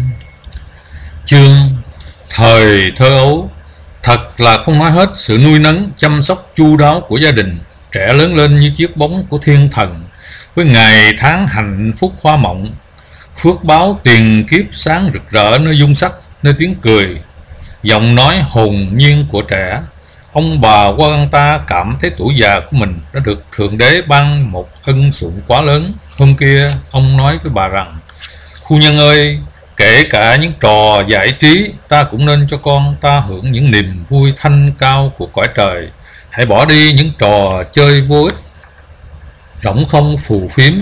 Chương thời thơ ấu. Thật là không nói hết sự nuôi nấng chăm sóc chu đáo của gia đình. Trẻ lớn lên như chiếc bóng của thiên thần, với ngày tháng hạnh phúc hoa mộng, phước báo tiền kiếp sáng rực rỡ nơi dung sắc, nơi tiếng cười, giọng nói hồn nhiên của trẻ. Ông bà Waganta cảm thấy tuổi già của mình đã được Thượng Đế ban một ân sủng quá lớn. Hôm kia ông nói với bà rằng: "Phu nhân ơi, kể cả những trò giải trí, ta cũng nên cho con ta hưởng những niềm vui thanh cao của cõi trời. Hãy bỏ đi những trò chơi vô ích, rỗng không phù phiếm,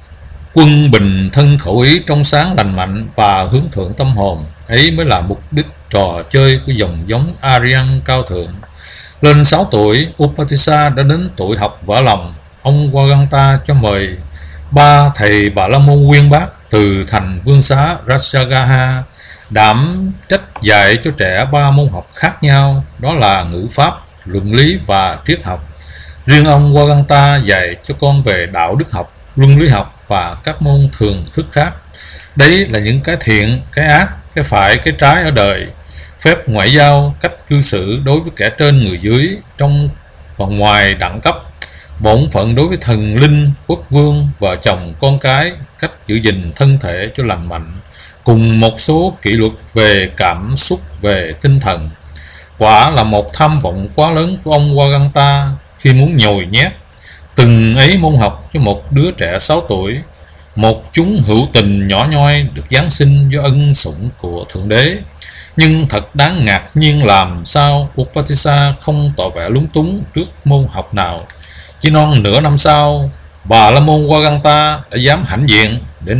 quân bình thân khẩu ý trong sáng lành mạnh và hướng thượng tâm hồn. Ấy mới là mục đích trò chơi của dòng giống Aryan cao thượng." Lên 6 tuổi, Upatissa đã đến tuổi học vỡ lòng. Ông Waganta cho mời 3 thầy Bà La Môn uyên bác từ thành vương xá Rajagaha đảm trách dạy cho trẻ 3 môn học khác nhau, đó là ngữ pháp, luận lý và triết học. Riêng ông Waganta dạy cho con về đạo đức học, luân lý học và các môn thường thức khác. Đấy là những cái thiện, cái ác, cái phải, cái trái ở đời, phép ngoại giao, cách cư xử đối với kẻ trên người dưới, trong và ngoài đẳng cấp, bổn phận đối với thần linh, quốc vương, vợ chồng, con cái, cách giữ gìn thân thể cho lành mạnh, cùng một số kỷ luật về cảm xúc, về tinh thần. Quả là một tham vọng quá lớn của ông Waganta khi muốn nhồi nhét từng ấy môn học cho một đứa trẻ 6 tuổi, một chúng hữu tình nhỏ nhoi được giáng sinh do ân sủng của Thượng Đế. Nhưng thật đáng ngạc nhiên làm sao Upatissa không tỏ vẻ lúng túng trước môn học nào. Chỉ non nửa năm sau, bà La Môn Waganta đã dám hãnh diện để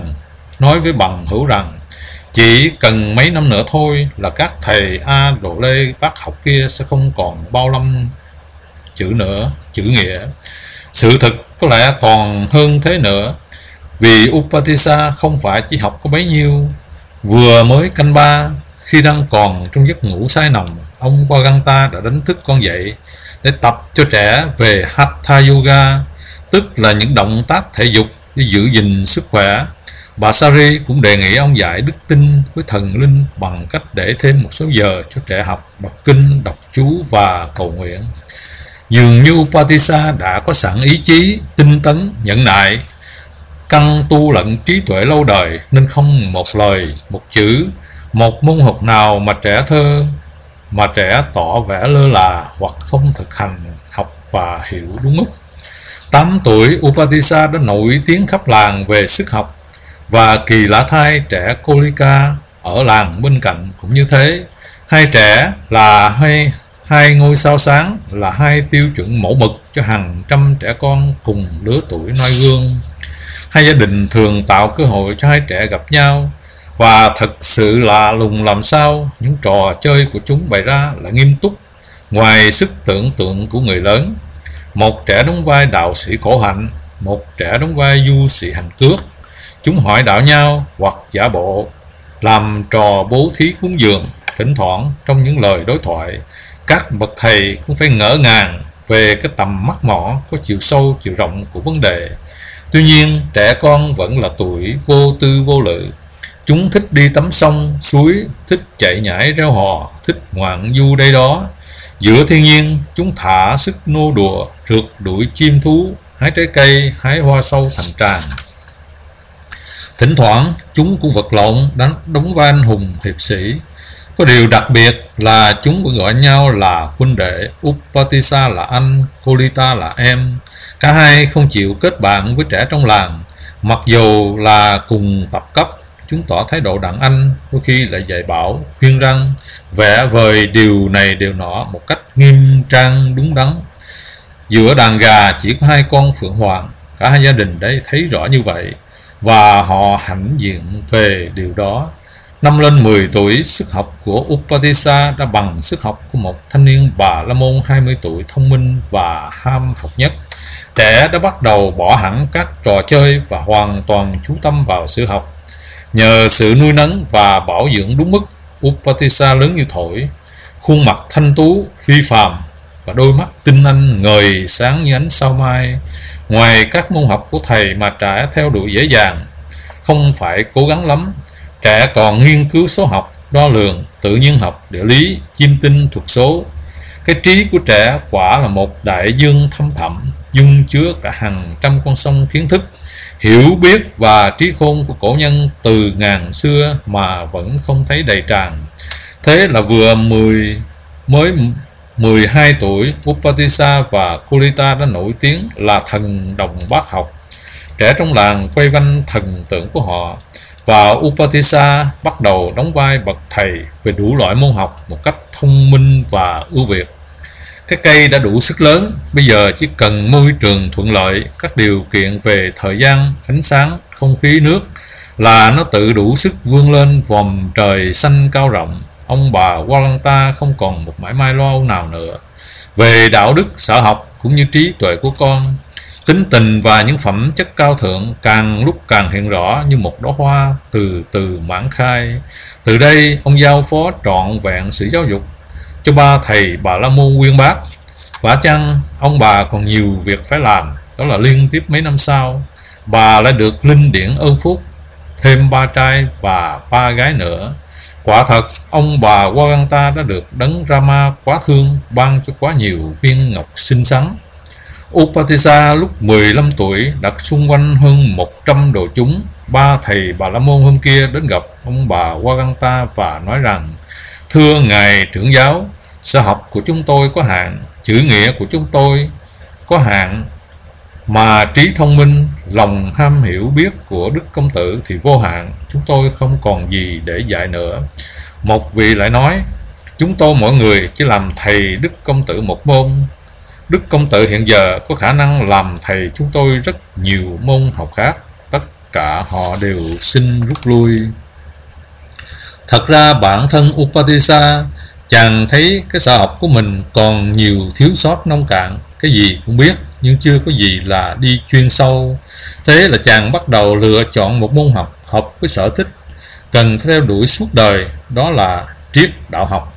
nói với bằng hữu rằng chỉ cần mấy năm nữa thôi là các thầy A Độ Lê bác học kia sẽ không còn bao lâm chữ nghĩa. Sự thực có lẽ còn hơn thế nữa, vì Upatissa không phải chỉ học có bấy nhiêu. Vừa mới canh 3, khi đang còn trong giấc ngủ say nồng, ông Waganta đã đánh thức con dậy để tập cho trẻ về Hatha Yoga, tức là những động tác thể dục để giữ gìn sức khỏe. Bà Sari cũng đề nghị ông dạy đức tin với thần linh bằng cách để thêm một số giờ cho trẻ học đọc kinh, đọc chú và cầu nguyện. Dường như Upatissa đã có sẵn ý chí, tinh tấn, nhẫn nại, căn tu lẫn trí tuệ lâu đời, nên không một lời, một chữ, một môn học nào mà trẻ tỏ vẻ lơ là hoặc không thực hành học và hiểu đúng mức. 8 tuổi, Upatissa đã nổi tiếng khắp làng về sức học, và kỳ lạ thay trẻ Kolika ở làng bên cạnh cũng như thế. Hai trẻ là hai ngôi sao sáng, là hai tiêu chuẩn mẫu mực cho cho hàng trăm trẻ con cùng lứa tuổi noi gương. Hai gia đình thường tạo cơ hội cho hai trẻ gặp nhau, và thật sự lạ lùng làm sao những trò chơi của chúng bày ra là nghiêm túc ngoài sức tưởng tượng của người lớn. Một trẻ đóng vai đạo sĩ khổ hạnh, một trẻ đóng vai du sĩ hành cước. Chúng hỏi đạo nhau hoặc giả bộ làm trò bố thí cúng dường. Thỉnh thoảng trong những lời đối thoại, các bậc thầy cũng phải ngỡ ngàng về cái tầm mắt mỏ có chiều sâu chiều rộng của vấn đề. Tuy nhiên trẻ con vẫn là tuổi vô tư vô lự. Chúng thích đi tắm sông, suối, thích chạy nhảy reo hò, thích ngoạn du đây đó. Giữa thiên nhiên, chúng thả sức nô đùa, rượt đuổi chim thú, hái trái cây, hái hoa sâu thành tràng. Thỉnh thoảng, chúng cũng vật lộn, đóng vai anh hùng hiệp sĩ. Có điều đặc biệt là chúng vẫn gọi nhau là huynh đệ, Upatissa là anh, Kolita là em. Cả hai không chịu kết bạn với trẻ trong làng, mặc dù là cùng tập cấp. Chúng tỏ thái độ đàn anh, đôi khi lại dạy bảo, khuyên răn, vẽ vời điều này điều nọ một cách nghiêm trang đúng đắn. Giữa đàn gà chỉ có hai con phượng hoàng, cả hai gia đình đấy thấy rõ như vậy, và họ hãnh diện về điều đó. Năm lên 10 tuổi, sức học của Upatissa đã bằng sức học của một thanh niên Bà La Môn 20 tuổi thông minh và ham học nhất. Trẻ đã bắt đầu bỏ hẳn các trò chơi và hoàn toàn chú tâm vào sự học. Nhờ sự nuôi nấng và bảo dưỡng đúng mức, Upatissa lớn như thổi, khuôn mặt thanh tú, phi phàm và đôi mắt tinh anh ngời sáng như ánh sao mai. Ngoài các môn học của thầy mà trẻ theo đuổi dễ dàng, không phải cố gắng lắm, trẻ còn nghiên cứu số học, đo lường, tự nhiên học, địa lý, chiêm tinh, thuật số. Cái trí của trẻ quả là một đại dương thâm thẳm, dung chứa cả hàng trăm con sông kiến thức, hiểu biết và trí khôn của cổ nhân từ ngàn xưa mà vẫn không thấy đầy tràn. Thế là mới 12 tuổi, Upatissa và Kolita đã nổi tiếng là thần đồng bát học. Trẻ trong làng quay quanh thần tượng của họ, và Upatissa bắt đầu đóng vai bậc thầy về đủ loại môn học một cách thông minh và ưu việt. Cái cây đã đủ sức lớn, bây giờ chỉ cần môi trường thuận lợi, các điều kiện về thời gian, ánh sáng, không khí, nước là nó tự đủ sức vươn lên vòm trời xanh cao rộng. Ông bà Walanta không còn một mãi mai lo âu nào nữa về đạo đức, sở học cũng như trí tuệ của con. Tính tình và những phẩm chất cao thượng càng lúc càng hiện rõ như một đóa hoa từ từ mãn khai. Từ đây, ông giao phó trọn vẹn sự giáo dục cho ba thầy Bà La Môn uyên bác. Vả chăng, ông bà còn nhiều việc phải làm, đó là liên tiếp mấy năm sau, bà lại được linh điển ơn phúc, thêm 3 trai và 3 gái nữa. Quả thật, ông bà Walanta đã được đấng Rama quá thương ban cho quá nhiều viên ngọc xinh xắn. Upatissa lúc 15 tuổi đặt xung quanh hơn 100 đồ chúng. Ba thầy Bà La Môn hôm kia đến gặp ông bà Walanta và nói rằng: thưa ngài trưởng giáo, sở học của chúng tôi có hạn, chữ nghĩa của chúng tôi có hạn, mà trí thông minh, lòng ham hiểu biết của Đức Công Tử thì vô hạn. Chúng tôi không còn gì để dạy nữa. Một vị lại nói: chúng tôi mỗi người chỉ làm thầy Đức Công Tử một môn. Đức Công Tử hiện giờ có khả năng làm thầy chúng tôi rất nhiều môn học khác. Tất cả họ đều xin rút lui. Thật ra bản thân Upatissa, chàng thấy cái sở học của mình còn nhiều thiếu sót nông cạn, cái gì cũng biết nhưng chưa có gì là đi chuyên sâu. Thế là chàng bắt đầu lựa chọn một môn học hợp với sở thích, cần theo đuổi suốt đời, đó là triết đạo học.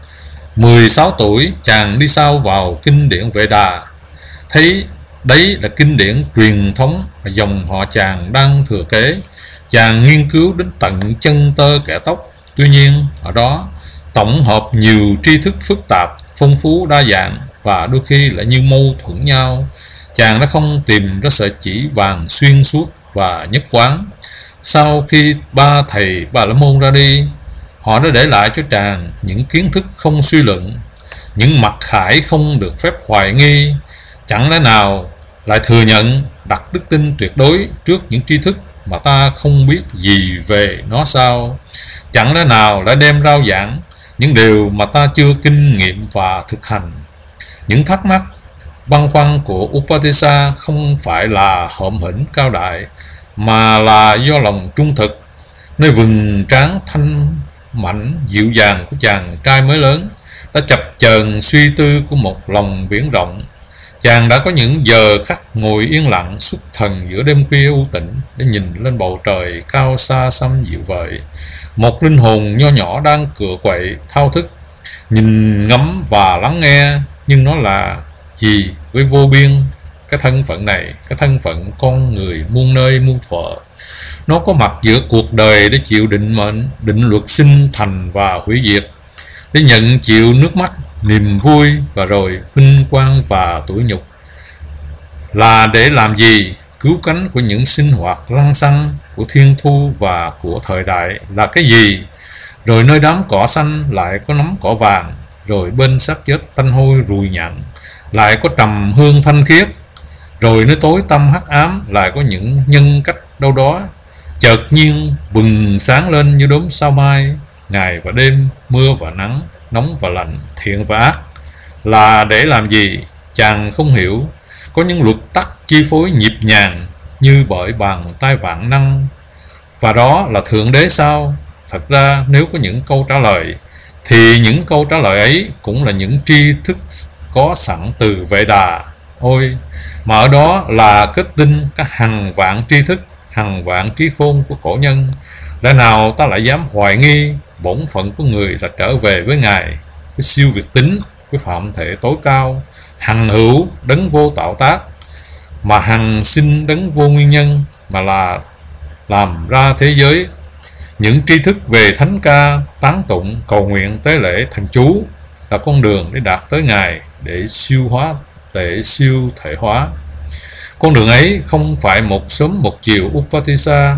16 tuổi, chàng đi sâu vào kinh điển Vệ Đà, thấy đấy là kinh điển truyền thống mà dòng họ chàng đang thừa kế. Chàng nghiên cứu đến tận chân tơ kẽ tóc. Tuy nhiên, ở đó tổng hợp nhiều tri thức phức tạp, phong phú, đa dạng và đôi khi lại như mâu thuẫn nhau. Chàng đã không tìm ra sợi chỉ vàng xuyên suốt và nhất quán. Sau khi ba thầy Bà La Môn ra đi, họ đã để lại cho chàng những kiến thức không suy luận, những mặc khải không được phép hoài nghi. Chẳng lẽ nào lại thừa nhận đặt đức tin tuyệt đối trước những tri thức mà ta không biết gì về nó sao? Chẳng lẽ nào lại đem rao giảng những điều mà ta chưa kinh nghiệm và thực hành? Những thắc mắc băn khoăn của Upatissa không phải là hợm hĩnh cao đại, mà là do lòng trung thực. Nơi vầng trán thanh mảnh dịu dàng của chàng trai mới lớn đã chập chờn suy tư của một lòng biển rộng. Chàng đã có những giờ khắc ngồi yên lặng xuất thần giữa đêm khuya u tĩnh để nhìn lên bầu trời cao xa xăm dịu vợi. Một linh hồn nho nhỏ đang cựa quậy thao thức, nhìn ngắm và lắng nghe. Nhưng nó là gì với vô biên cái thân phận này, cái thân phận con người muôn nơi muôn thuở? Nó có mặt giữa cuộc đời để chịu định mệnh, định luật sinh thành và hủy diệt, để nhận chịu nước mắt, niềm vui và rồi vinh quang và tủi nhục. Là để làm gì? Cứu cánh của những sinh hoạt lăng xăng, của thiên thu và của thời đại là cái gì? Rồi nơi đám cỏ xanh lại có nắm cỏ vàng, rồi bên xác chết tanh hôi ruồi nhặn lại có trầm hương thanh khiết, rồi nơi tối tăm hắc ám lại có những nhân cách đâu đó chợt nhiên bừng sáng lên như đốm sao mai. Ngày và đêm, mưa và nắng, nóng và lạnh, thiện và ác là để làm gì? Chàng không hiểu. Có những luật tắc chi phối nhịp nhàng như bởi bàn tay vạn năng, và đó là Thượng Đế sao? Thật ra nếu có những câu trả lời, thì những câu trả lời ấy cũng là những tri thức có sẵn từ Vệ Đà. Ôi, mà ở đó là kết tinh các hàng vạn tri thức, hàng vạn trí khôn của cổ nhân. Lẽ nào ta lại dám hoài nghi bổn phận của người là trở về với Ngài, với siêu việt tính, với phạm thể tối cao, hằng hữu đấng vô tạo tác, mà hằng sinh đấng vô nguyên nhân, mà là làm ra thế giới. Những tri thức về thánh ca, tán tụng, cầu nguyện, tế lễ, thần chú là con đường để đạt tới Ngài, để siêu hóa, để siêu thể hóa. Con đường ấy không phải một sớm một chiều Upatissa,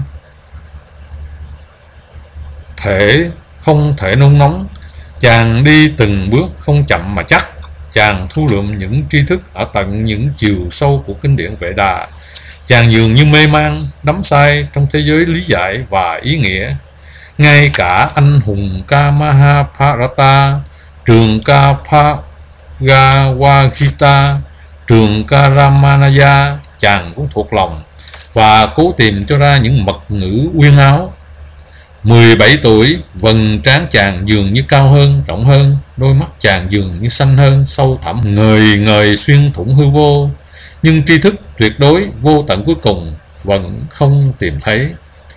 không thể nôn nóng. Chàng đi từng bước không chậm mà chắc. Chàng thu lượm những tri thức ở tận những chiều sâu của kinh điển Vệ Đà. Chàng dường như mê man, đắm say trong thế giới lý giải và ý nghĩa. Ngay cả anh hùng ca Mahabharata, trường ca Bhagavad-gita, trường ca Ramayana, chàng cũng thuộc lòng và cố tìm cho ra những mật ngữ uyên áo. 17 tuổi, vầng trán chàng dường như cao hơn, rộng hơn, đôi mắt chàng dường như xanh hơn, sâu thẳm, ngời ngời xuyên thủng hư vô. Nhưng tri thức tuyệt đối, vô tận cuối cùng vẫn không tìm thấy.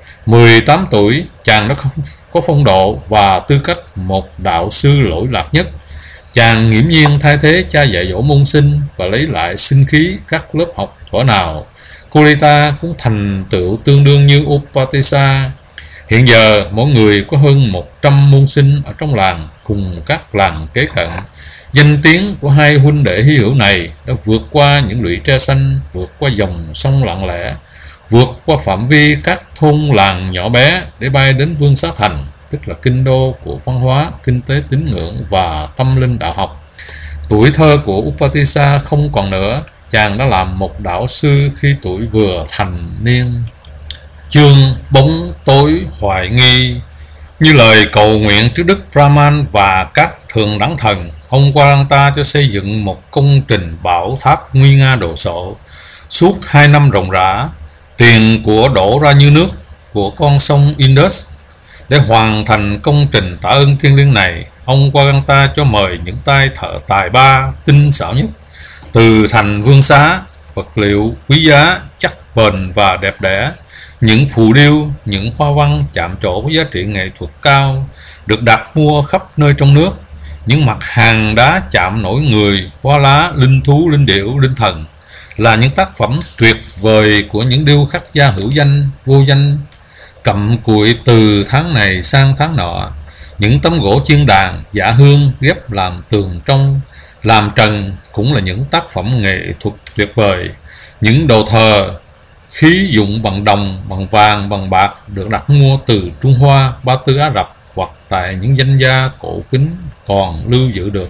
18 tuổi, chàng đã không có phong độ và tư cách một đạo sư lỗi lạc nhất. Chàng nghiễm nhiên thay thế cha dạy dỗ môn sinh và lấy lại sinh khí các lớp học thuở nào. Kolita cũng thành tựu tương đương như Upatissa. Hiện giờ mỗi người có hơn 100 môn sinh ở trong làng cùng các làng kế cận. Danh tiếng của hai huynh đệ hy hữu này đã vượt qua những lũy tre xanh, vượt qua dòng sông lặng lẽ, vượt qua phạm vi các thôn làng nhỏ bé để bay đến Vương Xá Thành, tức là kinh đô của văn hóa, kinh tế, tín ngưỡng và tâm linh đạo học. Tuổi thơ của Upatissa không còn nữa. Chàng đã làm một đạo sư khi tuổi vừa thành niên. Chương bóng tối hoài nghi. Như lời cầu nguyện trước Đức Brahman và các thượng đẳng thần, ông Waranta cho xây dựng một công trình bảo tháp nguy nga đồ sộ. Suốt 2 năm ròng rã, tiền của đổ ra như nước của con sông Indus. Để hoàn thành công trình tạ ơn thiêng liêng này, ông Waranta cho mời những tay thợ tài ba tinh xảo nhất từ thành Vương Xá, vật liệu quý giá, chắc bền và đẹp đẽ, những phù điêu, những hoa văn chạm trổ có giá trị nghệ thuật cao được đặt mua khắp nơi trong nước, những mặt hàng đá chạm nổi người, hoa lá, linh thú, linh điểu, linh thần, là những tác phẩm tuyệt vời của những điêu khắc gia hữu danh, vô danh, cặm cụi từ tháng này sang tháng nọ. Những tấm gỗ chiên đàn, dạ hương ghép làm tường trong, làm trần cũng là những tác phẩm nghệ thuật tuyệt vời. Những đồ thờ khí dụng bằng đồng, bằng vàng, bằng bạc được đặt mua từ Trung Hoa, Ba Tư Ả Rập hoặc tại những danh gia cổ kính còn lưu giữ được.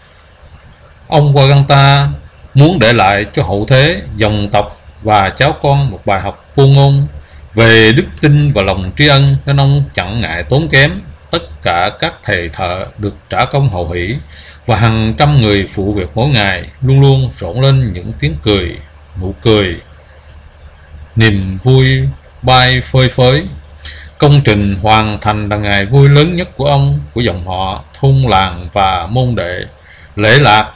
Ông Waranta muốn để lại cho hậu thế, dòng tộc và cháu con một bài học vô ngôn về đức tin và lòng tri ân, nên ông chẳng ngại tốn kém. Tất cả các thầy thợ được trả công hậu hỷ và hàng trăm người phụ việc mỗi ngày luôn luôn rộn lên những tiếng cười, nụ cười, niềm vui bay phơi phới. Công trình hoàn thành là ngày vui lớn nhất của ông, của dòng họ, thôn làng và môn đệ. Lễ lạc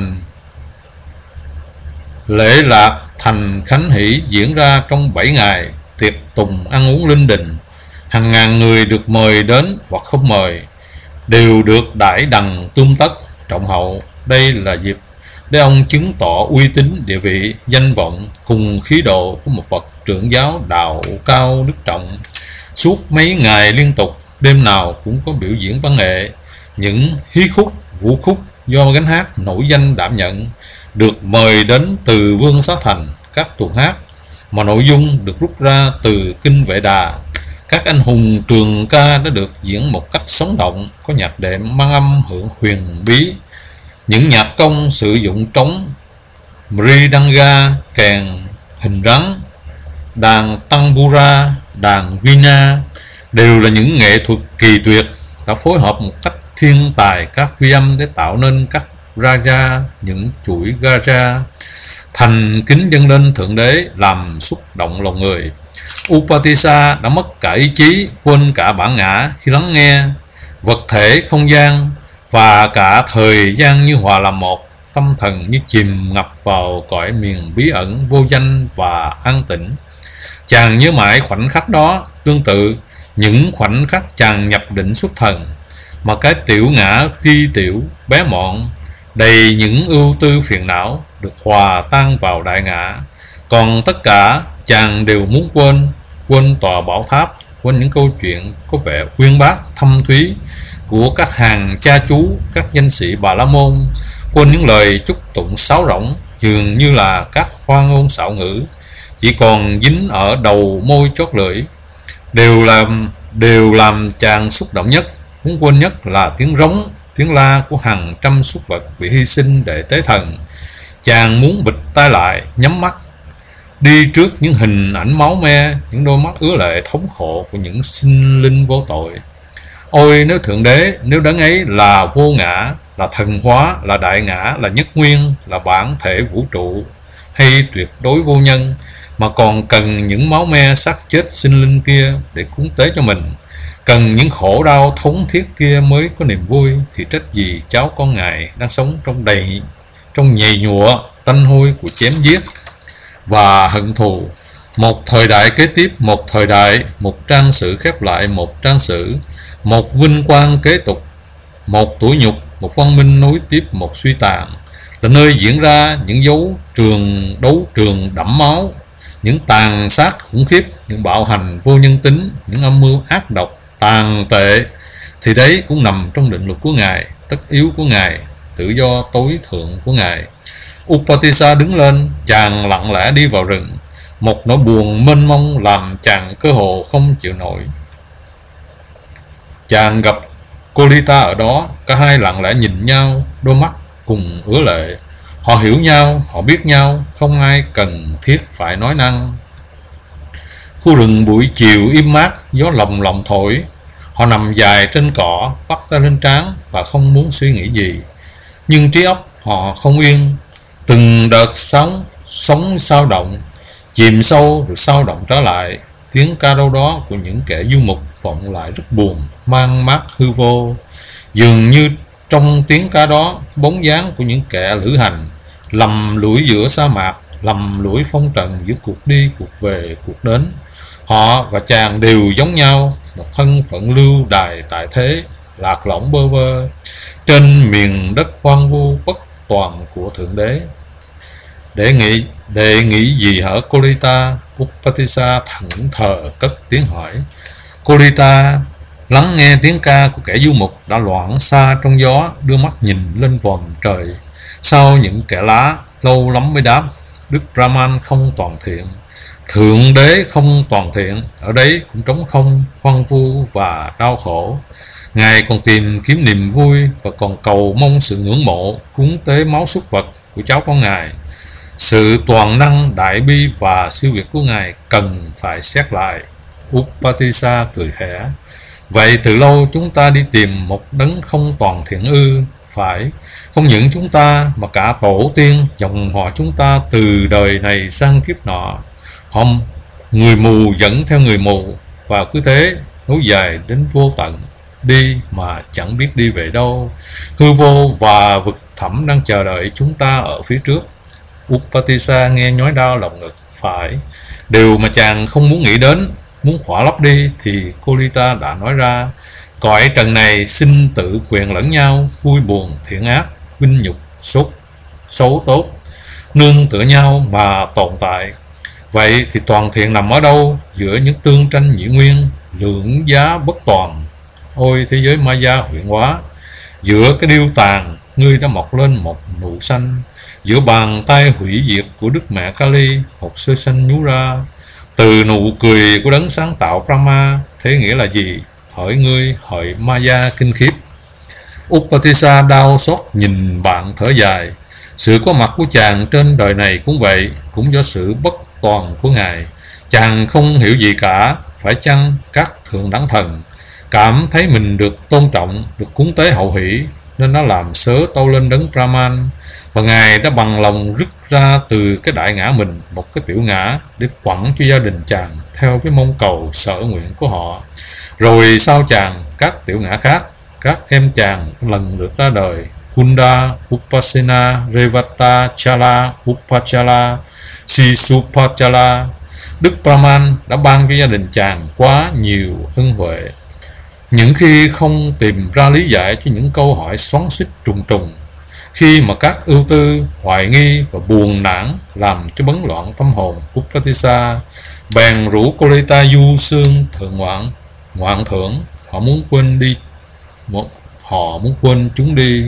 thành khánh hỷ diễn ra trong 7 ngày, tiệc tùng ăn uống linh đình. Hàng ngàn người được mời đến hoặc không mời đều được đãi đằng tươm tất trọng hậu. Đây là dịp để ông chứng tỏ uy tín, địa vị, danh vọng cùng khí độ của một bậc trưởng giáo đạo cao đức trọng. Suốt mấy ngày liên tục, đêm nào cũng có biểu diễn văn nghệ, những hí khúc, vũ khúc do gánh hát nổi danh đảm nhận, được mời đến từ Vương Xá Thành. Các tuồng hát mà nội dung được rút ra từ Kinh Vệ Đà, các anh hùng trường ca đã được diễn một cách sống động, có nhạc đệm mang âm hưởng huyền bí. Những nhạc công sử dụng trống, mridanga, kèn hình rắn, đàn tambura, đàn vina đều là những nghệ thuật kỳ tuyệt, đã phối hợp một cách thiên tài các vi âm để tạo nên các raga, những chuỗi gaja thành kính dâng lên Thượng Đế, làm xúc động lòng người. Upatissa đã mất cả ý chí, quên cả bản ngã khi lắng nghe. Vật thể, không gian và cả thời gian như hòa làm một, tâm thần như chìm ngập vào cõi miền bí ẩn, vô danh và an tĩnh. Chàng nhớ mãi khoảnh khắc đó, tương tự những khoảnh khắc chàng nhập định xuất thần, mà cái tiểu ngã ti tiểu, bé mọn, đầy những ưu tư phiền não, được hòa tan vào đại ngã. Còn tất cả chàng đều muốn quên tòa bảo tháp, quên những câu chuyện có vẻ uyên bác thâm thúy của các hàng cha chú, các danh sĩ Bà La Môn, quên những lời chúc tụng sáo rỗng dường như là các hoa ngôn xạo ngữ chỉ còn dính ở đầu môi chót lưỡi. Đều làm chàng xúc động nhất, muốn quên nhất là tiếng rống, tiếng la của hàng trăm súc vật bị hy sinh để tế thần. Chàng muốn bịt tai lại, nhắm mắt, đi trước những hình ảnh máu me, những đôi mắt ứa lệ thống khổ của những sinh linh vô tội. Ôi nếu Thượng Đế, nếu đấng ấy là vô ngã, là thần hóa, là đại ngã, là nhất nguyên, là bản thể vũ trụ, hay tuyệt đối vô nhân, mà còn cần những máu me xác chết sinh linh kia để cúng tế cho mình, cần những khổ đau thống thiết kia mới có niềm vui, thì trách gì cháu con Ngài đang sống trong nhầy nhụa tanh hôi của chém giết và hận thù. Một thời đại kế tiếp một thời đại, một trang sử khép lại một trang sử, một vinh quang kế tục một tủi nhục, một văn minh nối tiếp một suy tàn, là nơi diễn ra những đấu trường đẫm máu, những tàn sát khủng khiếp, những bạo hành vô nhân tính, những âm mưu ác độc tàn tệ. Thì đấy cũng nằm trong định luật của Ngài, tất yếu của Ngài, tự do tối thượng của Ngài. Upatissa đứng lên, chàng lặng lẽ đi vào rừng. Một nỗi buồn mênh mông làm chàng cơ hồ không chịu nổi. Chàng gặp Kolita ở đó, cả hai lặng lẽ nhìn nhau, đôi mắt cùng ứa lệ. Họ hiểu nhau, họ biết nhau, không ai cần thiết phải nói năng. Khu rừng buổi chiều im mát, gió lồng lộng thổi. Họ nằm dài trên cỏ, vắt tay lên trán và không muốn suy nghĩ gì. Nhưng trí óc họ không yên. Từng đợt sóng sao động, chìm sâu rồi sao động trở lại. Tiếng ca đâu đó của những kẻ du mục vọng lại rất buồn, mang mát hư vô. Dường như trong tiếng ca đó, bóng dáng của những kẻ lữ hành lầm lũi giữa sa mạc, lầm lũi phong trần giữa cuộc đi cuộc về cuộc đến. Họ và chàng đều giống nhau, một thân phận lưu đày tại thế, lạc lõng bơ vơ trên miền đất hoang vu bất toàn của Thượng Đế. Để nghĩ gì hở Kolita? Upatissa thẫn thờ cất tiếng hỏi. Kolita lắng nghe tiếng ca của kẻ du mục đã loạn xa trong gió, đưa mắt nhìn lên vòm trời. Sau những kẻ lá, lâu lắm mới đáp. Đức Brahman không toàn thiện, Thượng Đế không toàn thiện, ở đấy cũng trống không, hoang vu và đau khổ. Ngài còn tìm kiếm niềm vui và còn cầu mong sự ngưỡng mộ, cúng tế máu súc vật của cháu con Ngài. Sự toàn năng, đại bi và siêu việt của Ngài cần phải xét lại. Upatissa cười khẽ. Vậy từ lâu chúng ta đi tìm một đấng không toàn thiện ư? Phải, không những chúng ta mà cả tổ tiên dòng họ chúng ta từ đời này sang kiếp nọ. Người mù dẫn theo người mù, và cứ thế nối dài đến vô tận, đi mà chẳng biết đi về đâu. Hư vô và vực thẳm đang chờ đợi chúng ta ở phía trước. Upatissa nghe nhói đau lòng ngực. Phải, điều mà chàng không muốn nghĩ đến, muốn khỏa lấp đi, thì Kolita đã nói ra. Cõi trần này sinh tự quyền lẫn nhau, vui buồn thiện ác, vinh nhục xấu tốt, nương tựa nhau mà tồn tại. Vậy thì toàn thiện nằm ở đâu? Giữa những tương tranh nhị nguyên, lưỡng giá bất toàn. Ôi thế giới Maya huyện hóa, giữa cái điêu tàn ngươi đã mọc lên một nụ xanh. Giữa bàn tay hủy diệt của Đức Mẹ Kali, một sơ xanh nhú ra. Từ nụ cười của đấng sáng tạo Brahma, thế nghĩa là gì? Hỡi ngươi, hỡi Maya kinh khiếp. Upatissa đau xót nhìn bạn thở dài. Sự có mặt của chàng trên đời này cũng vậy, cũng do sự bất toàn của Ngài. Chàng không hiểu gì cả. Phải chăng các thượng đẳng thần cảm thấy mình được tôn trọng, được cúng tế hậu hỷ, nên nó làm sớ tâu lên đấng Brahman, và Ngài đã bằng lòng rứt ra từ cái đại ngã mình một cái tiểu ngã để quẳng cho gia đình chàng theo với mong cầu sở nguyện của họ. Rồi sau chàng, các tiểu ngã khác, các em chàng lần lượt ra đời: Kunda, Upasena, Revata, Chala, Upachala, Sisupachala. Đức Brahman đã ban cho gia đình chàng quá nhiều ân huệ. Những khi không tìm ra lý giải cho những câu hỏi xoắn xuýt trùng trùng, khi mà các ưu tư, hoài nghi và buồn nản làm cho bấn loạn tâm hồn Upatissa, bèn rủ Kolita du sương thượng ngoạn thưởng. Họ muốn quên chúng đi.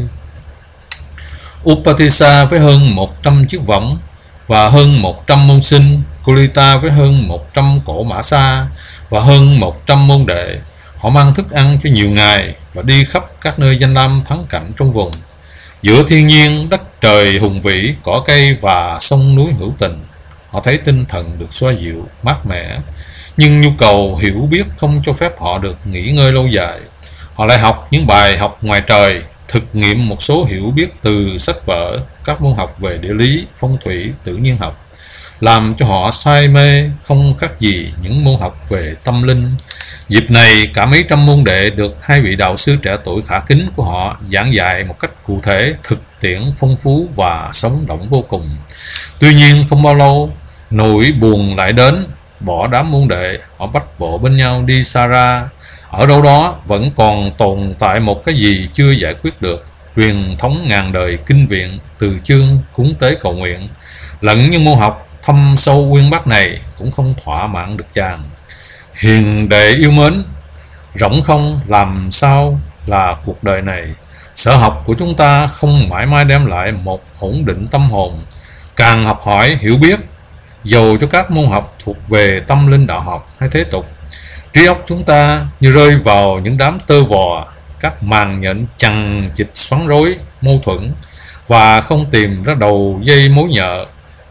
Upatissa với hơn 100 chiếc võng và hơn 100 môn sinh, Kolita với hơn 100 cổ mã xa và hơn 100 môn đệ. Họ mang thức ăn cho nhiều ngày và đi khắp các nơi danh lam thắng cảnh trong vùng. Giữa thiên nhiên, đất trời hùng vĩ, cỏ cây và sông núi hữu tình, họ thấy tinh thần được xoa dịu, mát mẻ. Nhưng nhu cầu hiểu biết không cho phép họ được nghỉ ngơi lâu dài. Họ lại học những bài học ngoài trời, thực nghiệm một số hiểu biết từ sách vở, các môn học về địa lý, phong thủy, tự nhiên học, làm cho họ say mê không khác gì những môn học về tâm linh. Dịp này, cả mấy trăm môn đệ được hai vị đạo sư trẻ tuổi khả kính của họ giảng dạy một cách cụ thể, thực tiễn, phong phú và sống động vô cùng. Tuy nhiên, không bao lâu, nỗi buồn lại đến. Bỏ đám môn đệ, họ bách bộ bên nhau đi xa ra. Ở đâu đó vẫn còn tồn tại một cái gì chưa giải quyết được. Truyền thống ngàn đời kinh viện, từ chương, cúng tế cầu nguyện, lẫn những môn học thâm sâu uyên bác này cũng không thỏa mãn được chàng. Hiền đệ yêu mến, rỗng không làm sao là cuộc đời này. Sở học của chúng ta không mãi mãi đem lại một ổn định tâm hồn. Càng học hỏi hiểu biết, dầu cho các môn học thuộc về tâm linh đạo học hay thế tục, trí óc chúng ta như rơi vào những đám tơ vò, các màn nhện chằng chịt xoắn rối, mâu thuẫn, và không tìm ra đầu dây mối nhợ.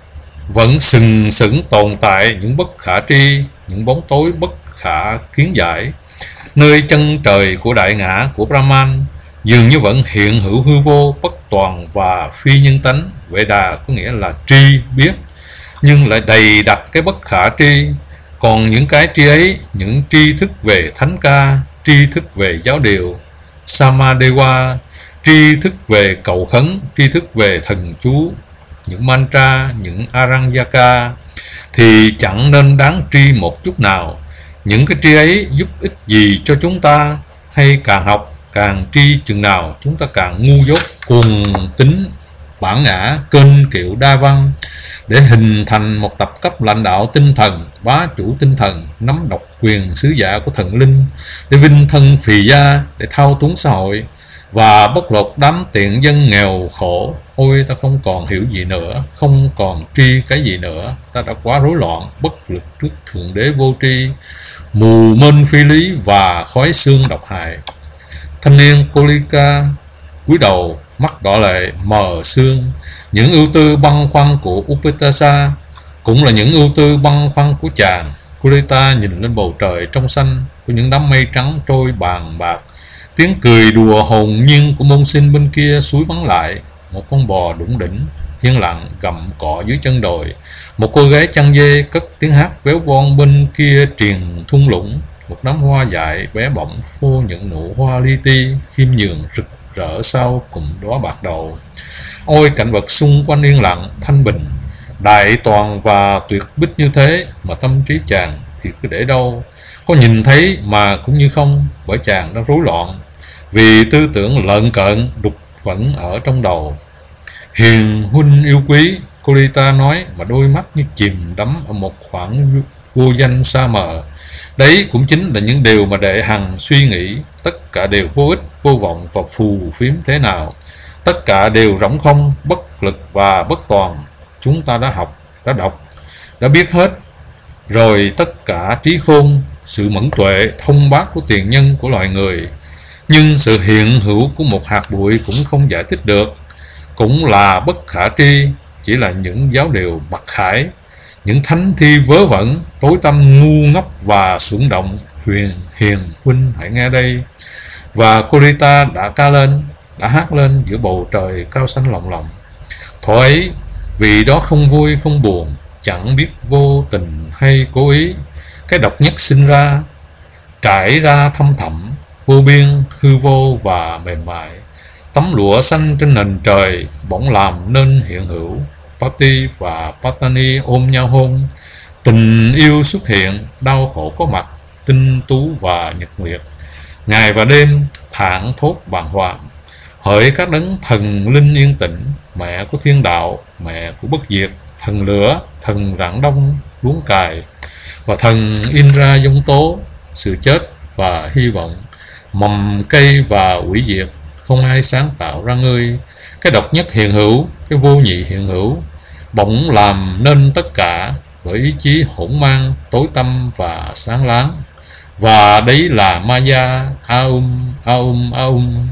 Vẫn sừng sững tồn tại những bất khả tri, những bóng tối bất khả kiến giải. Nơi chân trời của đại ngã của Brahman dường như vẫn hiện hữu hư vô, bất toàn và phi nhân tánh. Vệ đà có nghĩa là tri biết, nhưng lại đầy đặt cái bất khả tri. Còn những cái tri ấy, những tri thức về thánh ca, tri thức về giáo điều Samadewa, tri thức về cầu khấn, tri thức về thần chú, những mantra, những aranyaka, thì chẳng nên đáng tri một chút nào. Những cái tri ấy giúp ích gì cho chúng ta? Hay càng học, càng tri chừng nào, chúng ta càng ngu dốt, cuồng tín, bản ngã, kênh kiệu đa văn, để hình thành một tập cấp lãnh đạo tinh thần, bá chủ tinh thần, nắm độc quyền sứ giả của thần linh, để vinh thân phì gia, để thao túng xã hội và bóc lột đám tiện dân nghèo khổ. Ôi, ta không còn hiểu gì nữa, không còn tri cái gì nữa. Ta đã quá rối loạn, bất lực trước thượng đế vô tri, mù mênh phi lý và khói xương độc hại. Thanh niên Kolika cúi đầu, mắt đỏ lệ mờ sương. Những ưu tư băn khoăn của Upatissa cũng là những ưu tư băn khoăn của chàng. Kolita nhìn lên bầu trời trong xanh của những đám mây trắng trôi bàn bạc, Tiếng cười đùa hồn nhiên của môn sinh bên kia suối vắng lại. Một con bò đủng đỉnh yên lặng gặm cỏ dưới chân đồi. Một cô gái chăn dê cất tiếng hát véo von bên kia triền thung lũng. Một đám hoa dại bé bỏng phô những nụ hoa li ti khiêm nhường rực rỡ sau cùng đóa bạc đầu. Ôi cảnh vật xung quanh yên lặng thanh bình, đại toàn và tuyệt bích như thế mà tâm trí chàng thì cứ để đâu. Có nhìn thấy mà cũng như không, bởi chàng đang rối loạn vì tư tưởng lợn cợn đục vẫn ở trong đầu. Hiền huynh yêu quý, Colita nói mà đôi mắt như chìm đắm ở một khoảng vô danh xa mờ. Đấy cũng chính là những điều mà đệ hằng suy nghĩ. Tất cả đều vô ích, vô vọng và phù phiếm thế nào. Tất cả đều rỗng không, bất lực và bất toàn. Chúng ta đã học, đã đọc, đã biết hết rồi tất cả trí khôn, sự mẫn tuệ, thông bác của tiền nhân của loài người. Nhưng sự hiện hữu của một hạt bụi cũng không giải thích được, cũng là bất khả tri, chỉ là những giáo điều mặc khải, những thánh thi vớ vẩn, tối tăm ngu ngốc và xung động. Hiền huynh hãy nghe đây. Và Colita đã ca lên, đã hát lên giữa bầu trời cao xanh lộng lộng. Thuở ấy, vì đó không vui không buồn, chẳng biết vô tình hay cố ý, cái độc nhất sinh ra, trải ra thâm thẳm, vô biên, hư vô và mềm mại. Tấm lụa xanh trên nền trời bỗng làm nên hiện hữu. Pati và Patani ôm nhau hôn. Tình yêu xuất hiện, đau khổ có mặt, tinh tú và nhật nguyệt. Ngày và đêm thảng thốt bàng hoàng. Hỡi các đấng thần linh yên tĩnh, mẹ của thiên đạo, mẹ của bất diệt, thần lửa, thần rạng đông luống cài, và thần Indra giông tố, sự chết và hy vọng, mầm cây và hủy diệt, không ai sáng tạo ra ngươi. Cái độc nhất hiện hữu, cái vô nhị hiện hữu, bỗng làm nên tất cả bởi ý chí hỗn mang, tối tăm và sáng láng. Và đấy là Maya. Aum, aum, aum.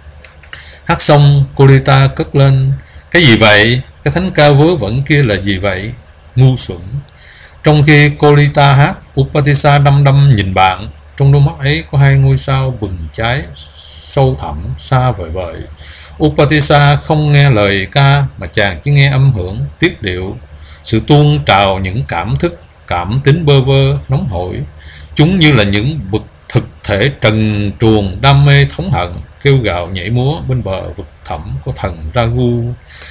Hát xong, Colita cất lên: cái gì vậy? Cái thánh ca vớ vẩn kia là gì vậy? Ngu xuẩn. Trong khi Colita hát, Upatissa đăm đăm nhìn bạn. Trong đôi mắt ấy có hai ngôi sao bừng cháy, sâu thẳm, xa vời vợi. Upatissa không nghe lời ca mà chàng chỉ nghe âm hưởng, tiết điệu, sự tuôn trào những cảm thức, cảm tính bơ vơ, nóng hổi. Chúng như là những bực thực thể trần truồng đam mê thống hận, kêu gào nhảy múa bên bờ vực thẳm của thần Ragu.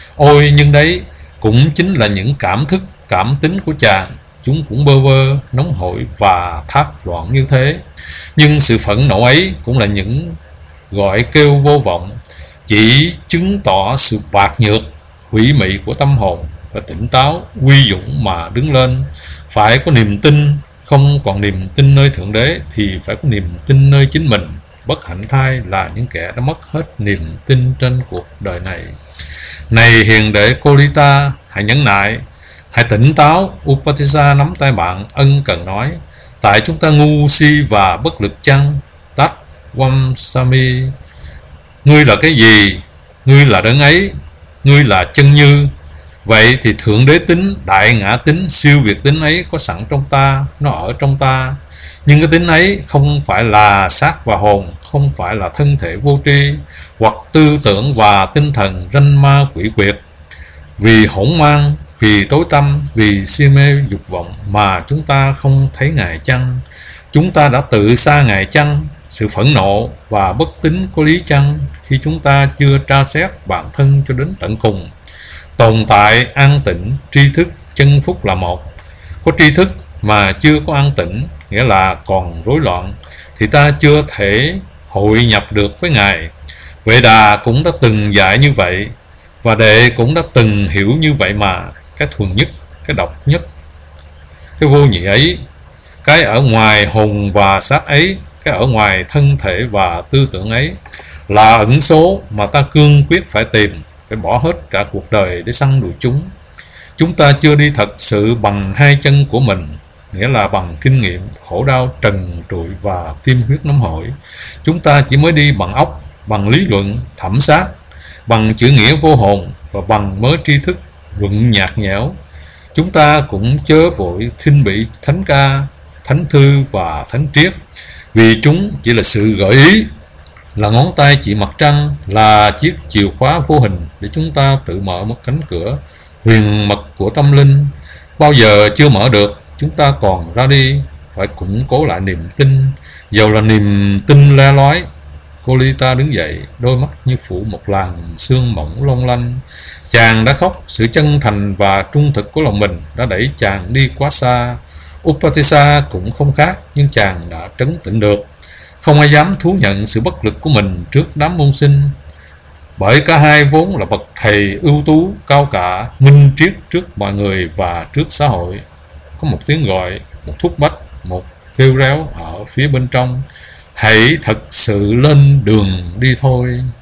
Ôi nhưng đấy cũng chính là những cảm thức, cảm tính của chàng. Chúng cũng bơ vơ, nóng hổi và thác loạn như thế. Nhưng sự phẫn nộ ấy cũng là những gọi kêu vô vọng, chỉ chứng tỏ sự bạc nhược, hủy mị của tâm hồn. Và tỉnh táo, quy dũng mà đứng lên. Phải có niềm tin, không còn niềm tin nơi Thượng Đế thì phải có niềm tin nơi chính mình. Bất hạnh thay là những kẻ đã mất hết niềm tin trên cuộc đời này. Này hiền đệ Colita, hãy nhẫn nại, hãy tỉnh táo. Upatissa nắm tay bạn ân cần nói: tại chúng ta ngu si và bất lực chăng? Tát Wam Sami, ngươi là cái gì? Ngươi là đấng ấy, ngươi là chân như. Vậy thì Thượng Đế tính, đại ngã tính, siêu việt tính ấy có sẵn trong ta, nó ở trong ta. Nhưng cái tính ấy không phải là xác và hồn, không phải là thân thể vô tri, hoặc tư tưởng và tinh thần ranh ma quỷ quyệt. Vì hỗn mang, vì tối tăm, vì si mê dục vọng mà chúng ta không thấy Ngài chăng? Chúng ta đã tự xa Ngài chăng? Sự phẫn nộ và bất tín có lý chăng khi chúng ta chưa tra xét bản thân cho đến tận cùng? Tồn tại, an tĩnh, tri thức, chân phúc là một. Có tri thức mà chưa có an tĩnh, nghĩa là còn rối loạn, thì ta chưa thể hội nhập được với Ngài. Vệ Đà cũng đã từng dạy như vậy, và đệ cũng đã từng hiểu như vậy mà. Cái thuần nhất, cái độc nhất, cái vô nhị ấy, cái ở ngoài hồn và xác ấy, cái ở ngoài thân thể và tư tưởng ấy, là ẩn số mà ta cương quyết phải tìm, phải bỏ hết cả cuộc đời để săn đuổi chúng. Chúng ta chưa đi thật sự bằng hai chân của mình, nghĩa là bằng kinh nghiệm, khổ đau, trần trụi và tim huyết nóng hổi. Chúng ta chỉ mới đi bằng óc, bằng lý luận, thẩm sát, bằng chữ nghĩa vô hồn và bằng mớ tri thức luận nhạt nhẽo. Chúng ta cũng chớ vội khinh bỉ thánh ca, thánh thư và thánh triết, vì chúng chỉ là sự gợi ý. là ngón tay chỉ mặt trăng, là chiếc chìa khóa vô hình để chúng ta tự mở một cánh cửa huyền mật của tâm linh. Bao giờ chưa mở được, chúng ta còn ra đi, phải củng cố lại niềm tin, dầu là niềm tin le lói. Cô Lita đứng dậy, đôi mắt như phủ một làn sương mỏng long lanh. Chàng đã khóc, sự chân thành và trung thực của lòng mình đã đẩy chàng đi quá xa. Upatissa cũng không khác, nhưng chàng đã trấn tĩnh được. Không ai dám thú nhận sự bất lực của mình trước đám môn sinh, bởi cả hai vốn là bậc thầy ưu tú, cao cả, minh triết trước mọi người và trước xã hội. Có một tiếng gọi, một thúc bách, một kêu réo ở phía bên trong: hãy thật sự lên đường đi thôi.